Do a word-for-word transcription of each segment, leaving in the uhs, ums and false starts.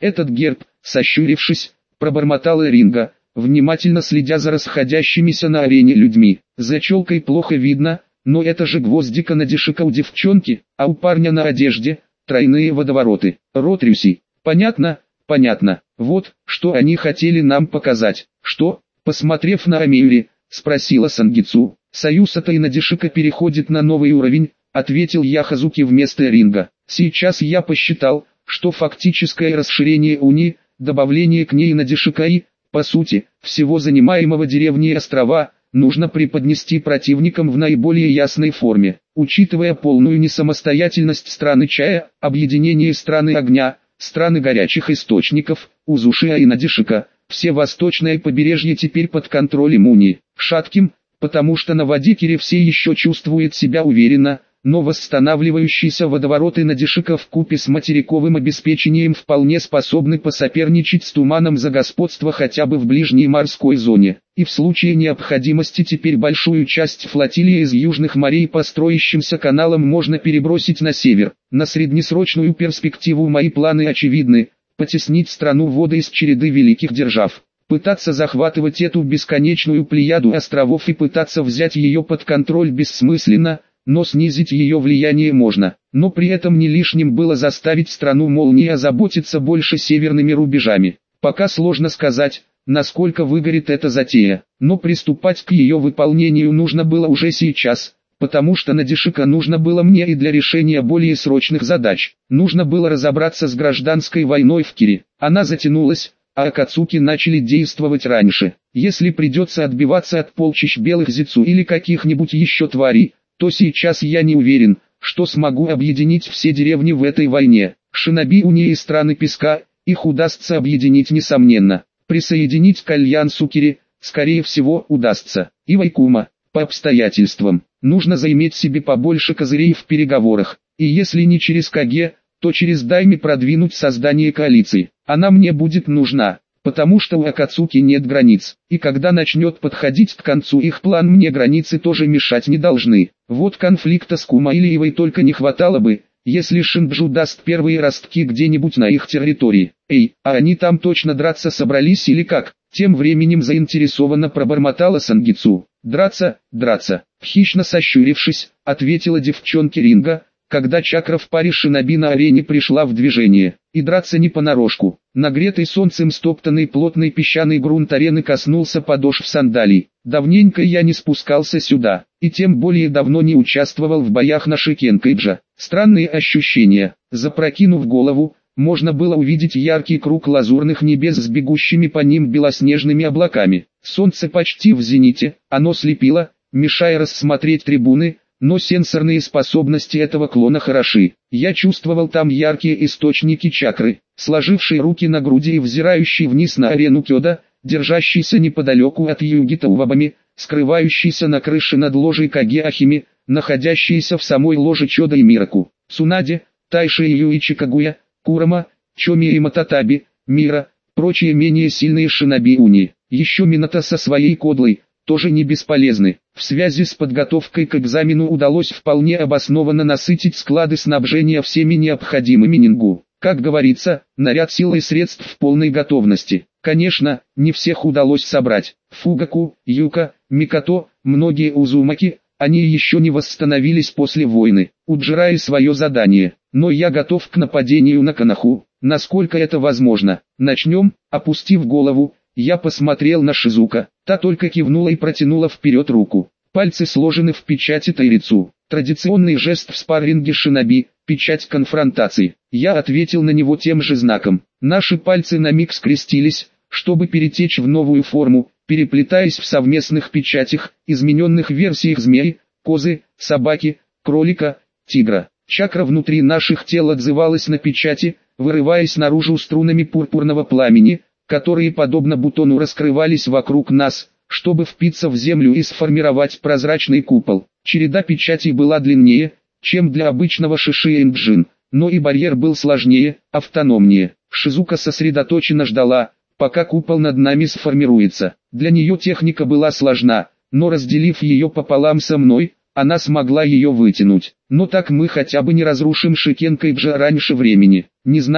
Этот герб, сощурившись, пробормотала Ринга, внимательно следя за расходящимися на арене людьми. За челкой плохо видно, но это же гвоздика на дешика у девчонки, а у парня на одежде тройные водовороты. Ротрюси. Понятно, понятно. Вот, что они хотели нам показать. Что? Посмотрев на Амиури, спросила Сангицу. Союз Ата и Надешика переходит на новый уровень, ответил Яхазуки вместо Ринга. Сейчас я посчитал, что фактическое расширение Уни, добавление к ней Надешика и, по сути, всего занимаемого деревни и острова, нужно преподнести противникам в наиболее ясной форме. Учитывая полную несамостоятельность страны чая, объединение страны огня, страны горячих источников, Узушия и Надешика, все восточное побережье теперь под контролем Уни. Шатким, потому что на Вадикере все еще чувствуют себя уверенно, но восстанавливающиеся водовороты Надешика вкупе с материковым обеспечением вполне способны посоперничать с Туманом за господство хотя бы в ближней морской зоне. И в случае необходимости теперь большую часть флотилии из южных морей по строящимся каналам можно перебросить на север. На среднесрочную перспективу мои планы очевидны: потеснить страну воды из череды великих держав. Пытаться захватывать эту бесконечную плеяду островов и пытаться взять ее под контроль бессмысленно, но снизить ее влияние можно. Но при этом не лишним было заставить страну молнии озаботиться больше северными рубежами. Пока сложно сказать, насколько выгорит эта затея, но приступать к ее выполнению нужно было уже сейчас, потому что Надешика нужно было мне и для решения более срочных задач. Нужно было разобраться с гражданской войной в Кире. Она затянулась, а Акацуки начали действовать раньше. Если придется отбиваться от полчищ белых зицу или каких-нибудь еще тварей, то сейчас я не уверен, что смогу объединить все деревни в этой войне. Шиноби Уни и страны Песка, их удастся объединить несомненно. Присоединить к альянсу Кири, скорее всего, удастся. И Вайкума, по обстоятельствам, нужно заиметь себе побольше козырей в переговорах. И если не через Каге, то через Дайми продвинуть создание коалиции. Она мне будет нужна, потому что у Акацуки нет границ, и когда начнет подходить к концу их план, мне границы тоже мешать не должны. Вот конфликта с Кумаилиевой только не хватало бы, если Шинджу даст первые ростки где-нибудь на их территории. Эй, а они там точно драться собрались или как? Тем временем заинтересованно пробормотала Сангицу. Драться, драться, хищно сощурившись, ответила девчонке Ринга, когда чакра в паре шиноби на арене пришла в движение. И драться не понарошку. Нагретый солнцем стоптанный плотный песчаный грунт арены коснулся подошв сандалий. Давненько я не спускался сюда, и тем более давно не участвовал в боях на Шикенкэйджа. Странные ощущения. Запрокинув голову, можно было увидеть яркий круг лазурных небес с бегущими по ним белоснежными облаками. Солнце почти в зените, оно слепило, мешая рассмотреть трибуны, но сенсорные способности этого клона хороши. Я чувствовал там яркие источники чакры, сложивший руки на груди и взирающий вниз на арену Кёда, держащийся неподалеку от Югита Увабами, скрывающийся на крыше над ложей Каге Ахими, находящийся в самой ложе Чода и Мираку, Цунаде, Тайши и Юичи Кагуя, Курама, Чоми и Мататаби, Мира, прочие менее сильные шиноби Уни. Еще Минато со своей кодлой, тоже не бесполезны. В связи с подготовкой к экзамену удалось вполне обоснованно насытить склады снабжения всеми необходимыми нингу. Как говорится, наряд сил и средств в полной готовности. Конечно, не всех удалось собрать. Фугаку, Юка, Микато, многие Узумаки, они еще не восстановились после войны. У Джираи свое задание, но я готов к нападению на Канаху, насколько это возможно. Начнем. Опустив голову, я посмотрел на Шизука, та только кивнула и протянула вперед руку. Пальцы сложены в печати Тайрицу. Традиционный жест в спарринге шиноби, печать конфронтации. Я ответил на него тем же знаком. Наши пальцы на миг скрестились, чтобы перетечь в новую форму, переплетаясь в совместных печатях, измененных версиях змеи, козы, собаки, кролика, тигра. Чакра внутри наших тел отзывалась на печати, вырываясь наружу струнами пурпурного пламени, которые подобно бутону раскрывались вокруг нас, чтобы впиться в землю и сформировать прозрачный купол. Череда печатей была длиннее, чем для обычного Шиши-Энджин, но и барьер был сложнее, автономнее. Шизука сосредоточенно ждала, пока купол над нами сформируется. Для нее техника была сложна, но разделив ее пополам со мной, она смогла ее вытянуть. Но так мы хотя бы не разрушим Шикенкэйджа раньше времени. Не знаю,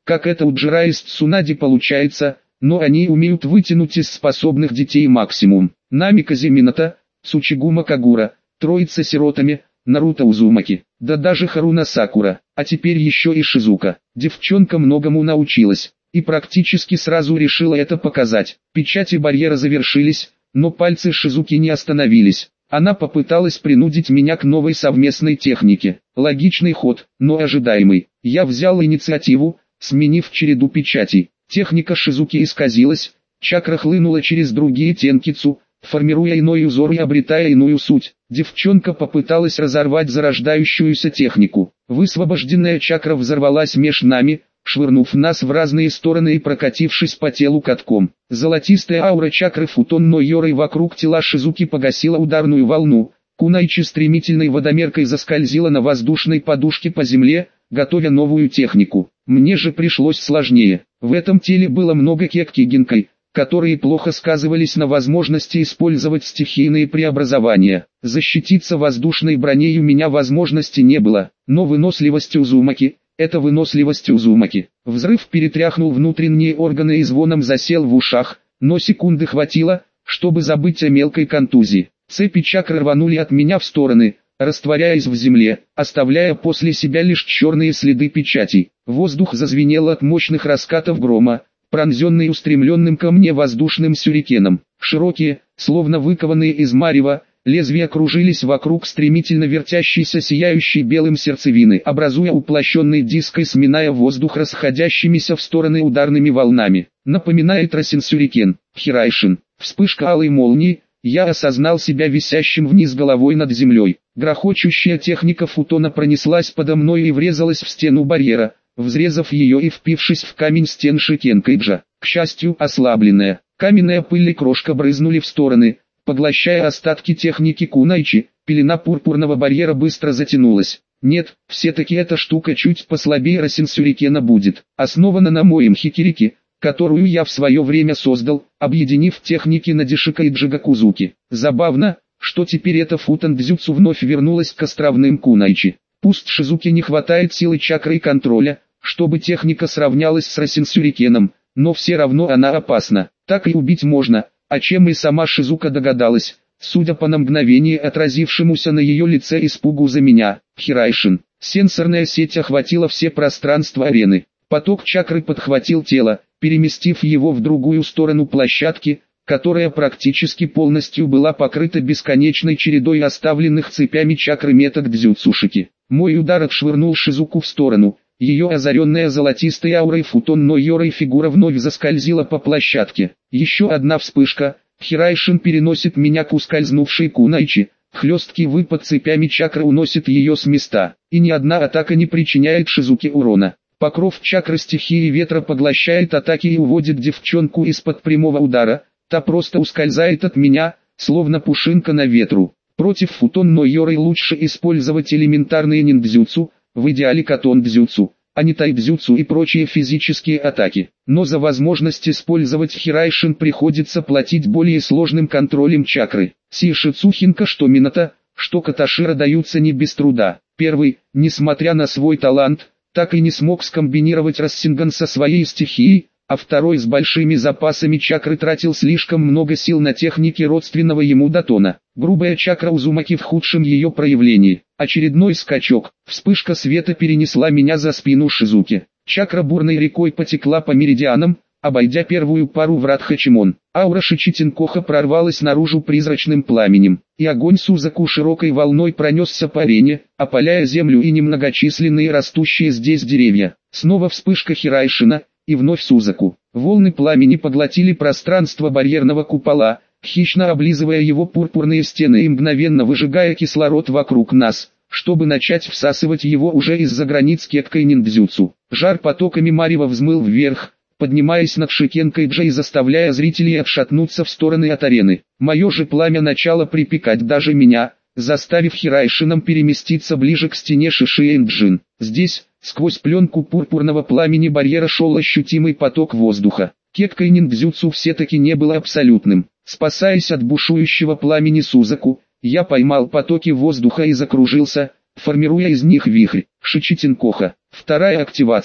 как это у Джира из Цунади получается, но они умеют вытянуть из способных детей максимум. Намиказе Минато, Цучигума Кагура, троица сиротами, Наруто Узумаки, да даже Харуна Сакура, а теперь еще и Шизука. Девчонка многому научилась, и практически сразу решила это показать. Печати барьера завершились, но пальцы Шизуки не остановились. Она попыталась принудить меня к новой совместной технике. Логичный ход, но ожидаемый. Я взял инициативу, сменив череду печатей. Техника Шизуки исказилась, чакра хлынула через другие тенкицу, формируя иной узор и обретая иную суть. Девчонка попыталась разорвать зарождающуюся технику. Высвобожденная чакра взорвалась меж нами, швырнув нас в разные стороны и прокатившись по телу катком. Золотистая аура чакры Футон Нойорой вокруг тела Шизуки погасила ударную волну. Кунайчи стремительной водомеркой заскользила на воздушной подушке по земле, готовя новую технику. Мне же пришлось сложнее. В этом теле было много кекки-гинкай, которые плохо сказывались на возможности использовать стихийные преобразования. Защититься воздушной броней у меня возможности не было, но выносливость Узумаки – это выносливость Узумаки. Взрыв перетряхнул внутренние органы и звоном засел в ушах, но секунды хватило, чтобы забыть о мелкой контузии. Цепи чакры рванули от меня в стороны, растворяясь в земле, оставляя после себя лишь черные следы печатей. Воздух зазвенел от мощных раскатов грома, пронзенный устремленным ко мне воздушным сюрикеном. Широкие, словно выкованные из марева, лезвия кружились вокруг стремительно вертящейся сияющей белым сердцевины, образуя уплощенный диск и сминая воздух расходящимися в стороны ударными волнами. Напоминает Расин-сюрикен, Хирайшин. Вспышка алой молнии, я осознал себя висящим вниз головой над землей. Грохочущая техника Футона пронеслась подо мной и врезалась в стену барьера, взрезав ее и впившись в камень стен Шикенкайджа. К счастью, ослабленная, каменная пыль и крошка брызнули в стороны, поглощая остатки техники Кунайчи. Пелена пурпурного барьера быстро затянулась. Нет, все-таки эта штука чуть послабее Расин-сюрикена будет. Основана на моем хикирике, которую я в свое время создал, объединив техники Надишика и Джигакузуки. Забавно, что теперь эта футан-дзюцу вновь вернулась к островным Кунайчи. Пусть Шизуке не хватает силы чакры и контроля, чтобы техника сравнялась с Расин-сюрикеном, но все равно она опасна. Так и убить можно, о чем и сама Шизука догадалась, судя по на мгновение отразившемуся на ее лице испугу за меня. Хирайшин. Сенсорная сеть охватила все пространства арены. Поток чакры подхватил тело, переместив его в другую сторону площадки, которая практически полностью была покрыта бесконечной чередой оставленных цепями чакры меток дзюцушики. Мой удар отшвырнул Шизуку в сторону, ее озаренная золотистой аурой Футон Нойорой фигура вновь заскользила по площадке. Еще одна вспышка, Хирайшин переносит меня к ускользнувшей Кунайчи, хлесткий выпад цепями чакры уносит ее с места, и ни одна атака не причиняет Шизуке урона. Покров чакры стихии ветра поглощает атаки и уводит девчонку из-под прямого удара, та просто ускользает от меня, словно пушинка на ветру. Против Футон Нойоры лучше использовать элементарные ниндзюцу, в идеале катон-дзюцу, а не тайдзюцу и прочие физические атаки. Но за возможность использовать Хирайшин приходится платить более сложным контролем чакры. Сишицухинка что Минато, что Каташира даются не без труда. Первый, несмотря на свой талант, так и не смог скомбинировать Рассинган со своей стихией, а второй с большими запасами чакры тратил слишком много сил на техники родственного ему Датона. Грубая чакра Узумаки в худшем ее проявлении. Очередной скачок, вспышка света перенесла меня за спину Шизуки. Чакра бурной рекой потекла по меридианам, обойдя первую пару врат Хачимон. Аура Шичитинкоха прорвалась наружу призрачным пламенем, и огонь Сузаку широкой волной пронесся по арене, опаляя землю и немногочисленные растущие здесь деревья. Снова вспышка Хирайшина, и вновь Сузаку. Волны пламени поглотили пространство барьерного купола, хищно облизывая его пурпурные стены и мгновенно выжигая кислород вокруг нас, чтобы начать всасывать его уже из-за границ кеккой ниндзюцу. Жар потоками марева взмыл вверх, поднимаясь над Шикенкайджа и заставляя зрителей отшатнуться в стороны от арены. Мое же пламя начало припекать даже меня, заставив Хирайшином переместиться ближе к стене Шишиэнджин. Здесь, сквозь пленку пурпурного пламени барьера шел ощутимый поток воздуха. Кеккой ниндзюцу все-таки не было абсолютным. Спасаясь от бушующего пламени Сузаку, я поймал потоки воздуха и закружился, формируя из них вихрь. Шичитинкоха. Вторая активация.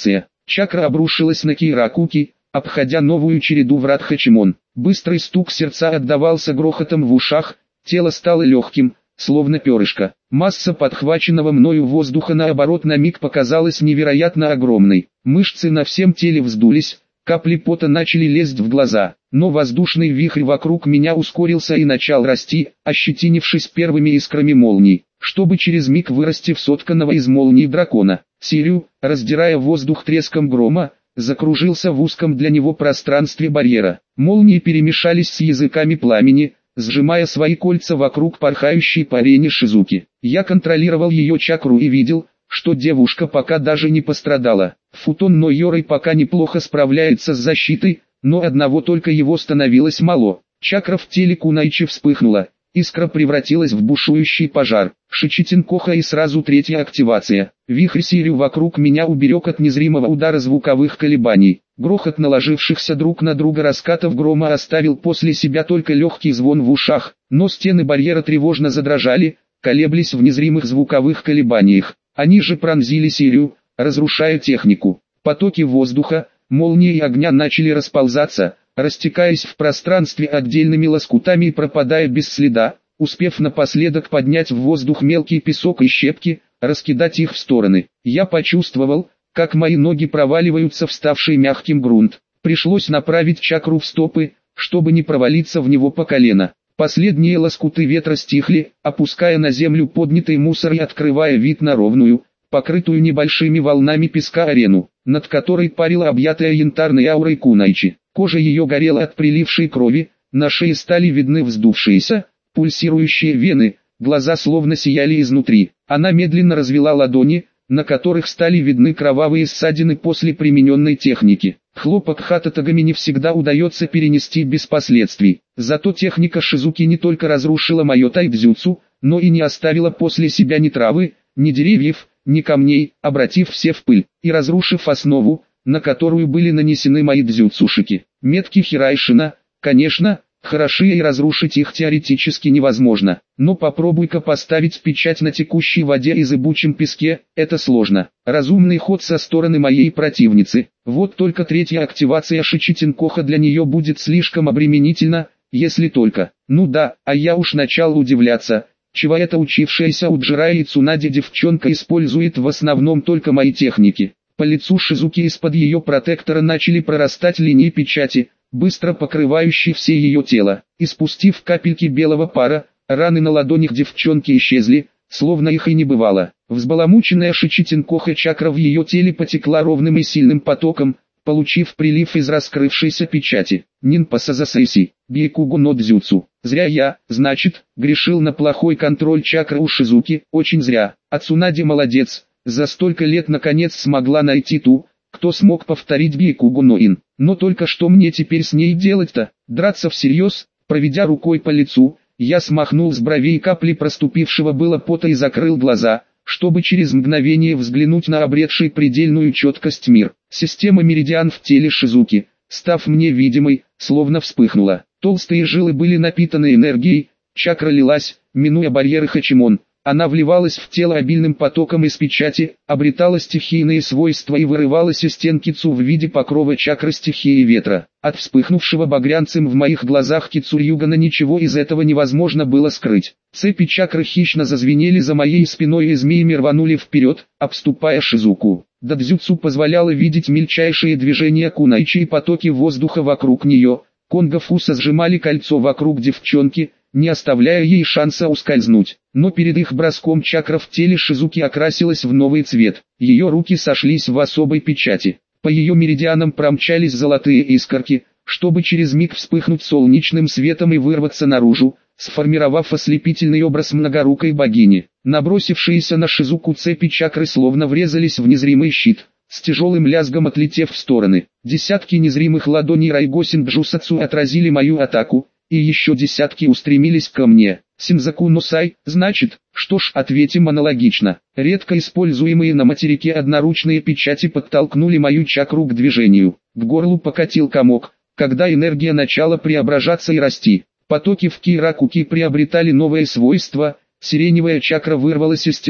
Чакра обрушилась на Кейракуки, обходя новую череду врат Хачимон. Быстрый стук сердца отдавался грохотом в ушах, тело стало легким, словно перышко. Масса подхваченного мною воздуха наоборот на миг показалась невероятно огромной. Мышцы на всем теле вздулись, капли пота начали лезть в глаза, но воздушный вихрь вокруг меня ускорился и начал расти, ощетинившись первыми искрами молний, чтобы через миг вырасти в сотканного из молний дракона. Сирю, раздирая воздух треском грома, закружился в узком для него пространстве барьера. Молнии перемешались с языками пламени, сжимая свои кольца вокруг порхающей по арене Шизуки. Я контролировал ее чакру и видел, что девушка пока даже не пострадала. Футон Нойорой пока неплохо справляется с защитой, но одного только его становилось мало. Чакра в теле Кунайчи вспыхнула, искра превратилась в бушующий пожар. Шичитин Коха и сразу третья активация. Вихрь Сирю вокруг меня уберег от незримого удара звуковых колебаний. Грохот наложившихся друг на друга раскатов грома оставил после себя только легкий звон в ушах, но стены барьера тревожно задрожали, колеблись в незримых звуковых колебаниях. Они же пронзили Сирю, разрушая технику. Потоки воздуха, молнии и огня начали расползаться, растекаясь в пространстве отдельными лоскутами и пропадая без следа, успев напоследок поднять в воздух мелкий песок и щепки, раскидать их в стороны. Я почувствовал, как мои ноги проваливаются в ставший мягким грунт. Пришлось направить чакру в стопы, чтобы не провалиться в него по колено. Последние лоскуты ветра стихли, опуская на землю поднятый мусор и открывая вид на ровную, покрытую небольшими волнами песка арену, над которой парила объятая янтарной аурой Кунайчи. Кожа ее горела от прилившей крови, на шее стали видны вздувшиеся, пульсирующие вены, глаза словно сияли изнутри. Она медленно развела ладони, на которых стали видны кровавые ссадины после примененной техники. Хлопок Хататагами не всегда удается перенести без последствий. Зато техника Шизуки не только разрушила мое тайдзюцу, но и не оставила после себя ни травы, ни деревьев, ни камней, обратив все в пыль, и разрушив основу, на которую были нанесены мои дзюцушики. Метки Хирайшина, конечно, хороши и разрушить их теоретически невозможно, но попробуй-ка поставить печать на текущей воде и зыбучем песке, это сложно. Разумный ход со стороны моей противницы. Вот только третья активация Шичитин Коха для нее будет слишком обременительна, если только. Ну да, а я уж начал удивляться, чего эта учившаяся у Джирая и Цунади девчонка использует в основном только мои техники. По лицу Шизуки из-под ее протектора начали прорастать линии печати, быстро покрывающие все ее тело. Испустив капельки белого пара, раны на ладонях девчонки исчезли, словно их и не бывало. Взбаламученная Шичитин Коха чакра в ее теле потекла ровным и сильным потоком, получив прилив из раскрывшейся печати. Нинпаса засэйси, бьекугу но дзюцу. Зря я, значит, грешил на плохой контроль чакры у Шизуки, очень зря. А Цунади молодец, за столько лет наконец смогла найти ту, кто смог повторить бьекугу но ин. Но только что мне теперь с ней делать-то? Драться всерьез? Проведя рукой по лицу, я смахнул с бровей капли проступившего было пота и закрыл глаза, чтобы через мгновение взглянуть на обретший предельную четкость мир. Система меридиан в теле Шизуки, став мне видимой, словно вспыхнула. Толстые жилы были напитаны энергией, чакра лилась, минуя барьеры Хачимон. Она вливалась в тело обильным потоком из печати, обретала стихийные свойства и вырывалась из стен кицу в виде покрова чакры стихии ветра. От вспыхнувшего багрянцем в моих глазах Кицурьюгана ничего из этого невозможно было скрыть. Цепи чакры хищно зазвенели за моей спиной и змеями рванули вперед, обступая Шизуку. Дадзюцу позволяло видеть мельчайшие движения Кунайчи и потоки воздуха вокруг нее. Конго Фуса сжимали кольцо вокруг девчонки, не оставляя ей шанса ускользнуть. Но перед их броском чакра в теле Шизуки окрасилась в новый цвет. Ее руки сошлись в особой печати. По ее меридианам промчались золотые искорки, чтобы через миг вспыхнуть солнечным светом и вырваться наружу, сформировав ослепительный образ многорукой богини. Набросившиеся на Шизуку цепи чакры словно врезались в незримый щит, с тяжелым лязгом отлетев в стороны. Десятки незримых ладоней Райгосин Джусацу отразили мою атаку, и еще десятки устремились ко мне. Синзаку Носай, значит, что ж, ответим аналогично. Редко используемые на материке одноручные печати подтолкнули мою чакру к движению. К горлу покатил комок, когда энергия начала преображаться и расти. Потоки в Кейракуки приобретали новые свойства, сиреневая чакра вырвалась из тела,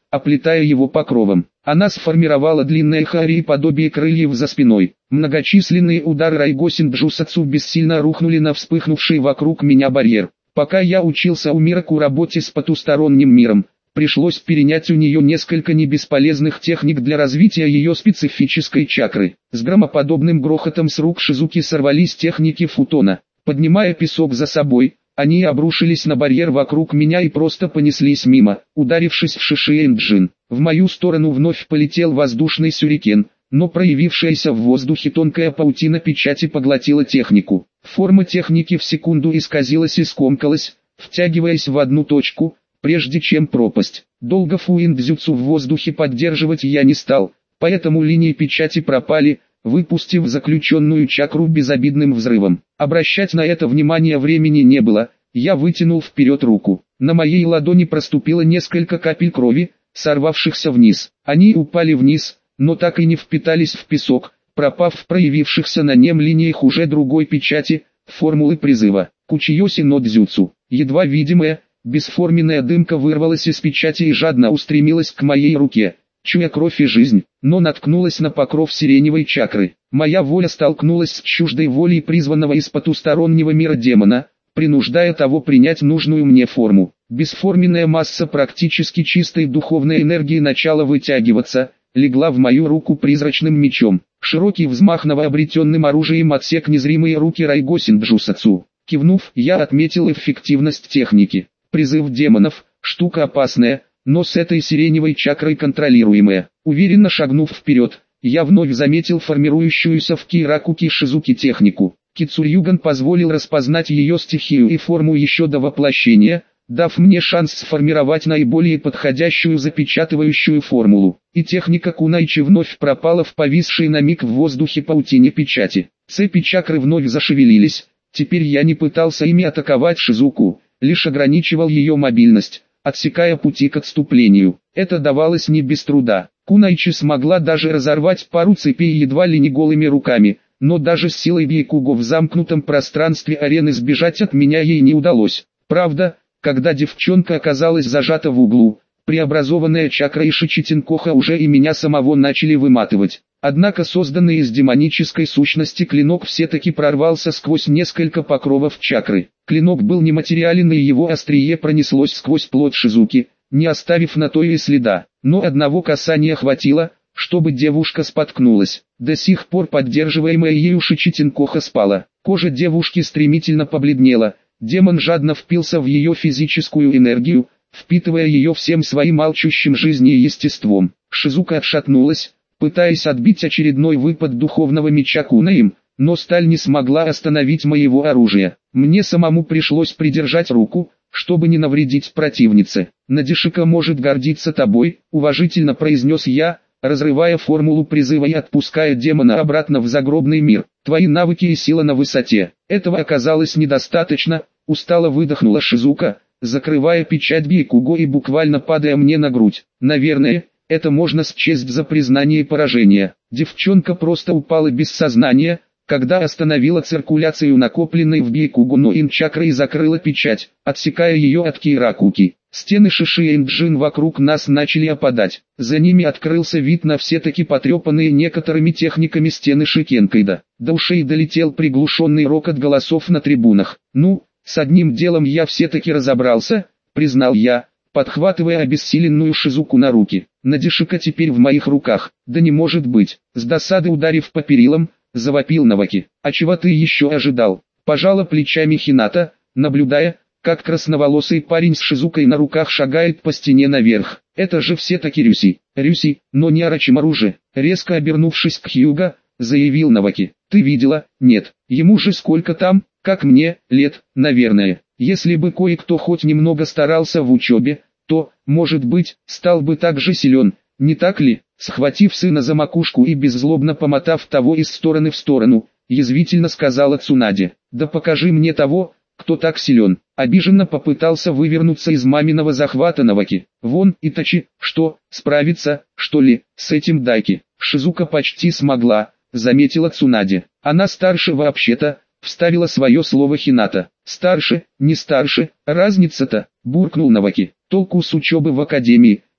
оплетая его покровом. Она сформировала длинное хари и подобие крыльев за спиной. Многочисленные удары Райгосин Джусатсу бессильно рухнули на вспыхнувший вокруг меня барьер. Пока я учился у Мираку работе с потусторонним миром, пришлось перенять у нее несколько небесполезных техник для развития ее специфической чакры. С громоподобным грохотом с рук Шизуки сорвались техники футона. Поднимая песок за собой, они обрушились на барьер вокруг меня и просто понеслись мимо, ударившись в Шишиэнджин. В мою сторону вновь полетел воздушный сюрикен, но проявившаяся в воздухе тонкая паутина печати поглотила технику. Форма техники в секунду исказилась и скомкалась, втягиваясь в одну точку, прежде чем пропасть. Долго фуиндзюцу в воздухе поддерживать я не стал, поэтому линии печати пропали, выпустив заключенную чакру безобидным взрывом. Обращать на это внимание времени не было, я вытянул вперед руку. На моей ладони проступило несколько капель крови, сорвавшихся вниз. Они упали вниз, но так и не впитались в песок, пропав в проявившихся на нем линиях уже другой печати, формулы призыва. Кучиёси но дзюцу. Едва видимая, бесформенная дымка вырвалась из печати и жадно устремилась к моей руке, чуя кровь и жизнь, но наткнулась на покров сиреневой чакры. Моя воля столкнулась с чуждой волей призванного из потустороннего мира демона, принуждая того принять нужную мне форму. Бесформенная масса практически чистой духовной энергии начала вытягиваться, легла в мою руку призрачным мечом. Широкий взмах новообретенным оружием отсек незримые руки Райгосин Джусатсу. Кивнув, я отметил эффективность техники. Призыв демонов – штука опасная, но с этой сиреневой чакрой контролируемая. Уверенно шагнув вперед, я вновь заметил формирующуюся в Кейракуки Шизуки технику. Кицурьюган позволил распознать ее стихию и форму еще до воплощения, дав мне шанс сформировать наиболее подходящую запечатывающую формулу. И техника Кунайчи вновь пропала в повисшей на миг в воздухе паутине печати. Цепи чакры вновь зашевелились, теперь я не пытался ими атаковать Шизуку, лишь ограничивал ее мобильность, отсекая пути к отступлению. Это давалось не без труда. Кунайчи смогла даже разорвать пару цепей едва ли не голыми руками, но даже с силой Бейкуго в замкнутом пространстве арены сбежать от меня ей не удалось. Правда, когда девчонка оказалась зажата в углу, преобразованная чакра и Шичитинкоха уже и меня самого начали выматывать. Однако созданный из демонической сущности клинок все-таки прорвался сквозь несколько покровов чакры. Клинок был нематериален, и его острие пронеслось сквозь плоть Шизуки, не оставив на то и следа. Но одного касания хватило, чтобы девушка споткнулась. До сих пор поддерживаемая ею Шичитинкоха спала. Кожа девушки стремительно побледнела. Демон жадно впился в ее физическую энергию, впитывая ее всем своим алчущим жизни и естеством. Шизука отшатнулась, пытаясь отбить очередной выпад духовного меча Кунаим, но сталь не смогла остановить моего оружия. Мне самому пришлось придержать руку, чтобы не навредить противнице. «Надешика может гордиться тобой», — уважительно произнес я, разрывая формулу призыва и отпуская демона обратно в загробный мир. «Твои навыки и сила на высоте». Этого оказалось недостаточно, устало выдохнула Шизука, закрывая печать Бейкуго и буквально падая мне на грудь. Наверное, это можно счесть за признание поражения. Девчонка просто упала без сознания, когда остановила циркуляцию накопленной в Бейкуго Ноин чакры и закрыла печать, отсекая ее от Кейракуки. Стены Шишиэнджин вокруг нас начали опадать. За ними открылся вид на все-таки потрепанные некоторыми техниками стены Шикенкайда. До ушей долетел приглушенный рокот голосов на трибунах. «Ну, с одним делом я все-таки разобрался», — признал я, подхватывая обессиленную Шизуку на руки. «Надешика теперь в моих руках». «Да не может быть». С досады ударив по перилам, завопил Наваки. «А чего ты еще ожидал?» Пожала плечами Хината, наблюдая, как красноволосый парень с Шизукой на руках шагает по стене наверх. «Это же все-таки Рюси». «Рюси, но не Орочимару же». Резко обернувшись к Хьюго, заявил Наваки. «Ты видела?» «Нет. Ему же сколько там, как мне, лет, наверное. Если бы кое-кто хоть немного старался в учебе, то, может быть, стал бы так же силен, не так ли?» Схватив сына за макушку и беззлобно помотав того из стороны в сторону, язвительно сказала Цунаде. «Да покажи мне того, кто так силен». Обиженно попытался вывернуться из маминого захвата Наваки. «Вон, Итачи, что, справиться, что ли, с этим Дайки?» Шизука почти смогла, заметила Цунаде. «Она старше вообще-то», вставила свое слово Хината. «Старше, не старше, разница-то», буркнул Наваки. «Толку с учебы в академии,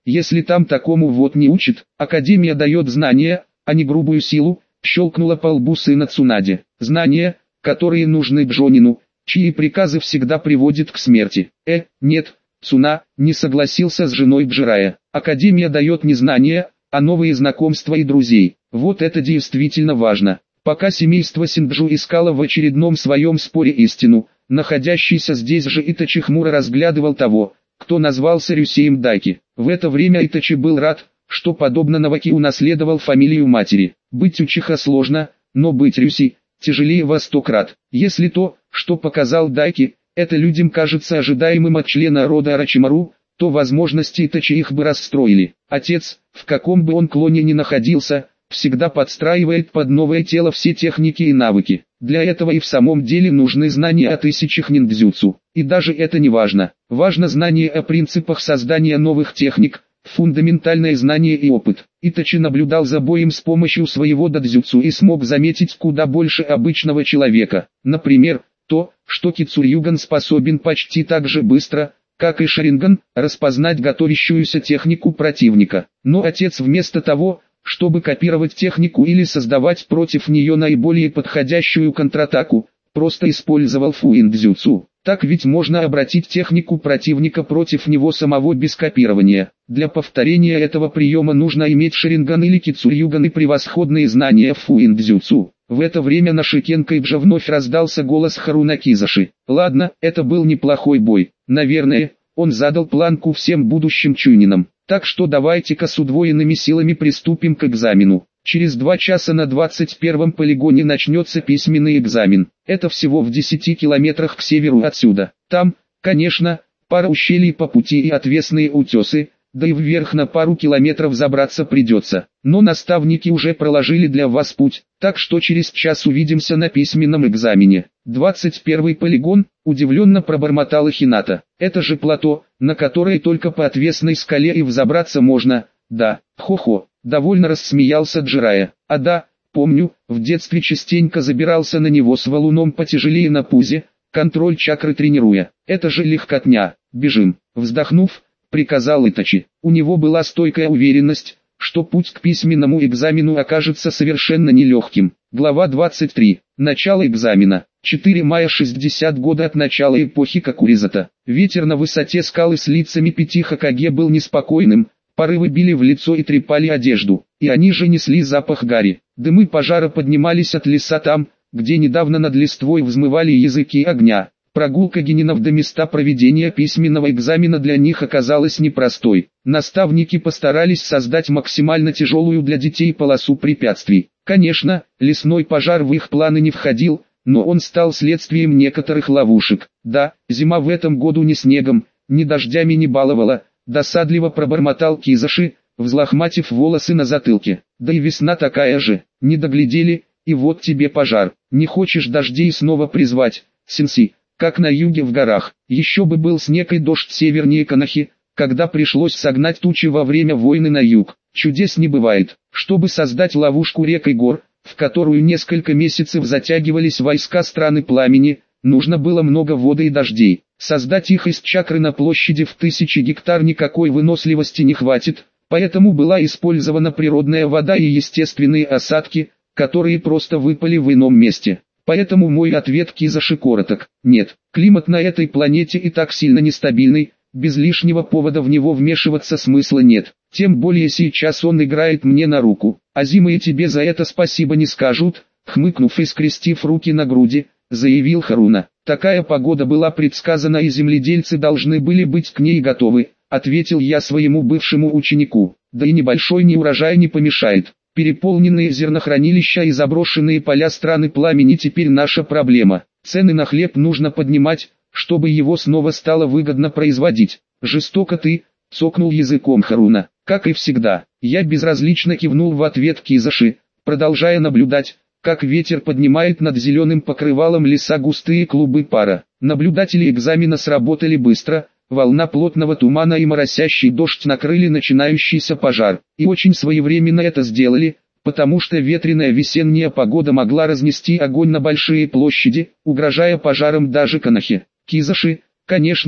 если там такому вот не учат, академия дает знания, а не грубую силу, щелкнула по лбу сына Цунаде. Знания, которые нужны Джонину, чьи приказы всегда приводят к смерти. Э, нет, Цуна, не согласился с женой Джирая. Академия дает не знания, а новые знакомства и друзей. Вот это действительно важно. Пока семейство Синджу искало в очередном своем споре истину, находящийся здесь же Итачи хмуро разглядывал того, кто назвался Рюсеем Дайки. В это время Итачи был рад, что подобно Наваки унаследовал фамилию матери. Быть Учиха сложно, но быть Рюси тяжелее во сто крат. Если то, что показал Дайки, это людям кажется ожидаемым от члена рода Орочимару, то возможности Итачи их бы расстроили. Отец, в каком бы он клоне ни находился, всегда подстраивает под новое тело все техники и навыки. Для этого и в самом деле нужны знания о тысячах ниндзюцу. И даже это не важно. Важно знание о принципах создания новых техник, фундаментальное знание и опыт. Итачи наблюдал за боем с помощью своего дадзюцу и смог заметить куда больше обычного человека. Например, то, что Кицурюган способен почти так же быстро, как и Шаринган, распознать готовящуюся технику противника. Но отец вместо того, чтобы копировать технику или создавать против нее наиболее подходящую контратаку, просто использовал фуиндзюцу. Так ведь можно обратить технику противника против него самого без копирования. Для повторения этого приема нужно иметь Шаринган или Кицурюган и превосходные знания фуиндзюцу. В это время на Шикенкайджа вновь раздался голос Харуна Кизаши. Ладно, это был неплохой бой. Наверное, он задал планку всем будущим чунинам. Так что давайте-ка с удвоенными силами приступим к экзамену. Через два часа на двадцать первом полигоне начнется письменный экзамен. Это всего в десяти километрах к северу отсюда. Там, конечно, пара ущелий по пути и отвесные утесы, да и вверх на пару километров забраться придется. Но наставники уже проложили для вас путь, так что через час увидимся на письменном экзамене. двадцать первый полигон, удивленно пробормотала Хината. Это же плато, на которое только по отвесной скале и взобраться можно. Да, хо-хо, довольно рассмеялся Джирая. А да, помню, в детстве частенько забирался на него с валуном потяжелее на пузе, контроль чакры тренируя. Это же легкотня. Бежим. Вздохнув, приказал Итачи. У него была стойкая уверенность, что путь к письменному экзамену окажется совершенно нелегким. Глава двадцать три. Начало экзамена. четыре мая шестьдесят года от начала эпохи Кокуризата. Ветер на высоте скалы с лицами пяти Хокаге был неспокойным, порывы били в лицо и трепали одежду, и они же несли запах гари. Дымы пожара поднимались от леса там, где недавно над листвой взмывали языки огня. Прогулка генинов до места проведения письменного экзамена для них оказалась непростой. Наставники постарались создать максимально тяжелую для детей полосу препятствий. Конечно, лесной пожар в их планы не входил, но он стал следствием некоторых ловушек. Да, зима в этом году ни снегом, ни дождями не баловала, досадливо пробормотал Кизаши, взлохматив волосы на затылке. Да и весна такая же, не доглядели, и вот тебе пожар. Не хочешь дождей снова призвать, Сенси? Как на юге в горах, еще бы был снег и дождь севернее Канахи, когда пришлось согнать тучи во время войны на юг. Чудес не бывает. Чтобы создать ловушку рек и гор, в которую несколько месяцев затягивались войска страны пламени, нужно было много воды и дождей. Создать их из чакры на площади в тысячи гектар никакой выносливости не хватит, поэтому была использована природная вода и естественные осадки, которые просто выпали в ином месте. Поэтому мой ответ Кизаши короток. Нет, климат на этой планете и так сильно нестабильный, без лишнего повода в него вмешиваться смысла нет. Тем более сейчас он играет мне на руку. А зимы и тебе за это спасибо не скажут, хмыкнув и скрестив руки на груди, заявил Харуна. Такая погода была предсказана и земледельцы должны были быть к ней готовы, ответил я своему бывшему ученику. Да и небольшой неурожай не помешает. Переполненные зернохранилища и заброшенные поля страны пламени теперь наша проблема. Цены на хлеб нужно поднимать, чтобы его снова стало выгодно производить. Жестоко ты, цокнул языком Харуна. Как и всегда, я безразлично кивнул в ответ Кизаши, продолжая наблюдать, как ветер поднимает над зеленым покрывалом леса густые клубы пара. Наблюдатели экзамена сработали быстро. Волна плотного тумана и моросящий дождь накрыли начинающийся пожар, и очень своевременно это сделали, потому что ветреная весенняя погода могла разнести огонь на большие площади, угрожая пожаром даже Канахе. Кизаши, конечно,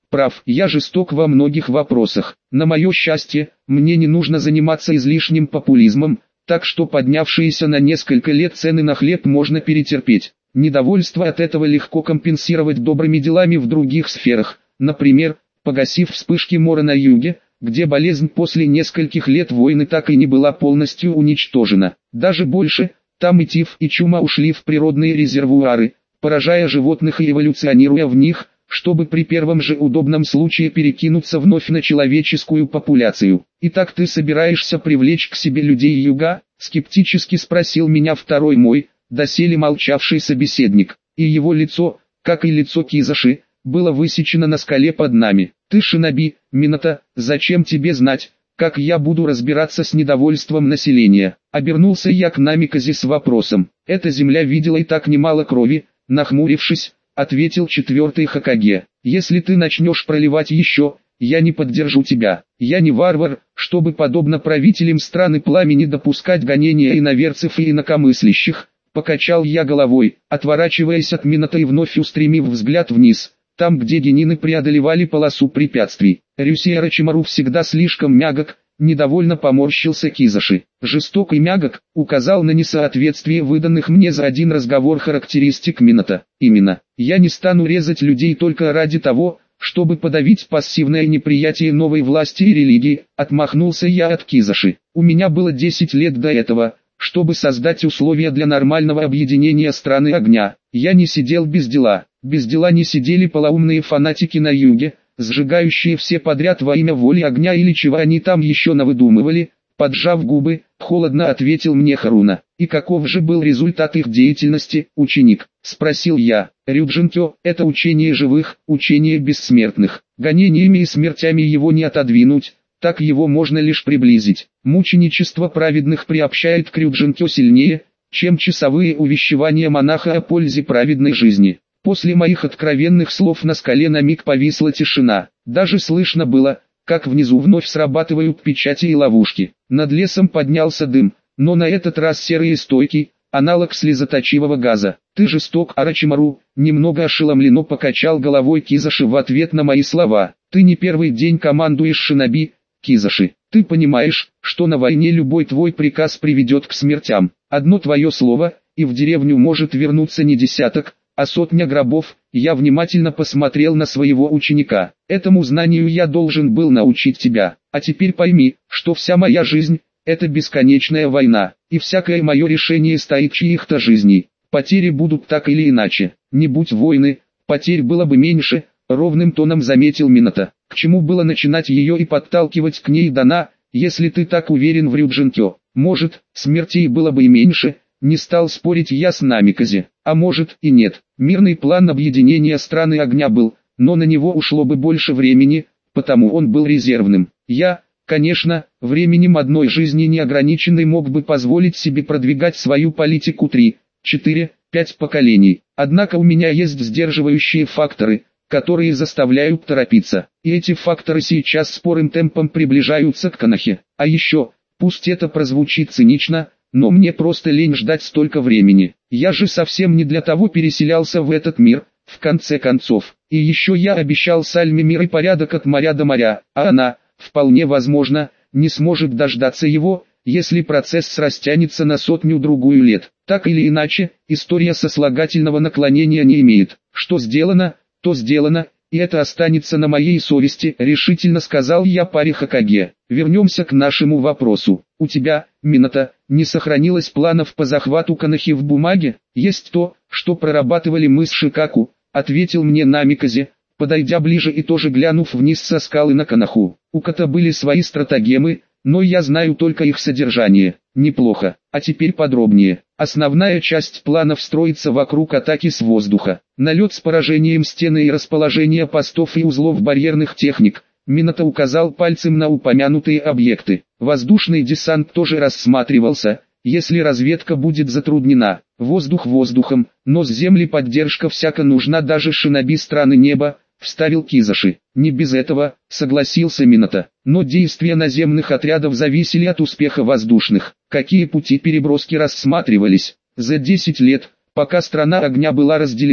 прав, я жесток во многих вопросах. На мое счастье, мне не нужно заниматься излишним популизмом, так что поднявшиеся на несколько лет цены на хлеб можно перетерпеть. Недовольство от этого легко компенсировать добрыми делами в других сферах, например, погасив вспышки мора на юге, где болезнь после нескольких лет войны так и не была полностью уничтожена. Даже больше, там и тиф, и чума ушли в природные резервуары, поражая животных и эволюционируя в них, чтобы при первом же удобном случае перекинуться вновь на человеческую популяцию. «Итак ты собираешься привлечь к себе людей юга?» — скептически спросил меня второй мой, доселе молчавший собеседник, и его лицо, как и лицо Кизаши, было высечено на скале под нами. «Ты шиноби, Минато, зачем тебе знать, как я буду разбираться с недовольством населения?» Обернулся я к Намиказе с вопросом. «Эта земля видела и так немало крови», нахмурившись, ответил четвертый Хокаге. «Если ты начнешь проливать еще, я не поддержу тебя. Я не варвар, чтобы подобно правителям страны пламени допускать гонения иноверцев и инакомыслящих». Покачал я головой, отворачиваясь от Минато и вновь устремив взгляд вниз, там где генины преодолевали полосу препятствий. Рюси Орочимару всегда слишком мягок, недовольно поморщился Кизаши. «Жесток и мягок», указал на несоответствие выданных мне за один разговор характеристик Минато. «Именно, я не стану резать людей только ради того, чтобы подавить пассивное неприятие новой власти и религии», отмахнулся я от Кизаши. «У меня было десять лет до этого, чтобы создать условия для нормального объединения страны огня. Я не сидел без дела, без дела не сидели полоумные фанатики на юге, сжигающие все подряд во имя воли огня или чего они там еще навыдумывали». Поджав губы, холодно ответил мне Харуна. «И каков же был результат их деятельности, ученик?» — спросил я. «Рюджинкё — это учение живых, учение бессмертных. Гонениями и смертями его не отодвинуть, так его можно лишь приблизить. Мученичество праведных приобщает к Рюджинкё сильнее, чем часовые увещевания монаха о пользе праведной жизни». После моих откровенных слов на скале на миг повисла тишина. Даже слышно было, как внизу вновь срабатывают печати и ловушки. Над лесом поднялся дым, но на этот раз серый и стойкий, аналог слезоточивого газа. «Ты жесток, Орочимару», немного ошеломленно покачал головой Кизаши в ответ на мои слова. «Ты не первый день командуешь шиноби, Кизаши. Ты понимаешь, что на войне любой твой приказ приведет к смертям. Одно твое слово, и в деревню может вернуться не десяток, а сотня гробов». Я внимательно посмотрел на своего ученика. «Этому знанию я должен был научить тебя. А теперь пойми, что вся моя жизнь – это бесконечная война, и всякое мое решение стоит чьих-то жизней. Потери будут так или иначе. Не будь войны, потерь было бы меньше», – ровным тоном заметил Минато. «К чему было начинать ее и подталкивать к ней Дана, если ты так уверен в Рюджинкё? Может, смертей было бы и меньше?» Не стал спорить я с Намиказе. «А может и нет. Мирный план объединения страны огня был, но на него ушло бы больше времени, потому он был резервным. Я, конечно, временем одной жизни неограниченной мог бы позволить себе продвигать свою политику три, четыре, пять поколений. Однако у меня есть сдерживающие факторы, которые заставляют торопиться. И эти факторы сейчас спорым темпом приближаются к Конохе. А еще, пусть это прозвучит цинично, но мне просто лень ждать столько времени. Я же совсем не для того переселялся в этот мир, в конце концов. И еще я обещал Сальме мир и порядок от моря до моря, а она, вполне возможно, не сможет дождаться его, если процесс растянется на сотню-другую лет. Так или иначе, история сослагательного наклонения не имеет. Что сделано, то сделано, и это останется на моей совести, решительно сказал я паре Хокаге. Вернемся к нашему вопросу. У тебя, Минато, не сохранилось планов по захвату Конохи в бумаге? Есть то, что прорабатывали мы с Шикаку, ответил мне Намиказе, подойдя ближе и тоже глянув вниз со скалы на Коноху. У Кота были свои стратагемы, но я знаю только их содержание. Неплохо. А теперь подробнее. Основная часть планов строится вокруг атаки с воздуха. Налет с поражением стены и расположение постов и узлов барьерных техник. Минато указал пальцем на упомянутые объекты. Воздушный десант тоже рассматривался, если разведка будет затруднена. Воздух воздухом, но с земли поддержка всяко нужна даже шиноби страны неба, вставил Кизаши. Не без этого, согласился Минато. Но действия наземных отрядов зависели от успеха воздушных. Какие пути переброски рассматривались? За десять лет, пока страна огня была разделена,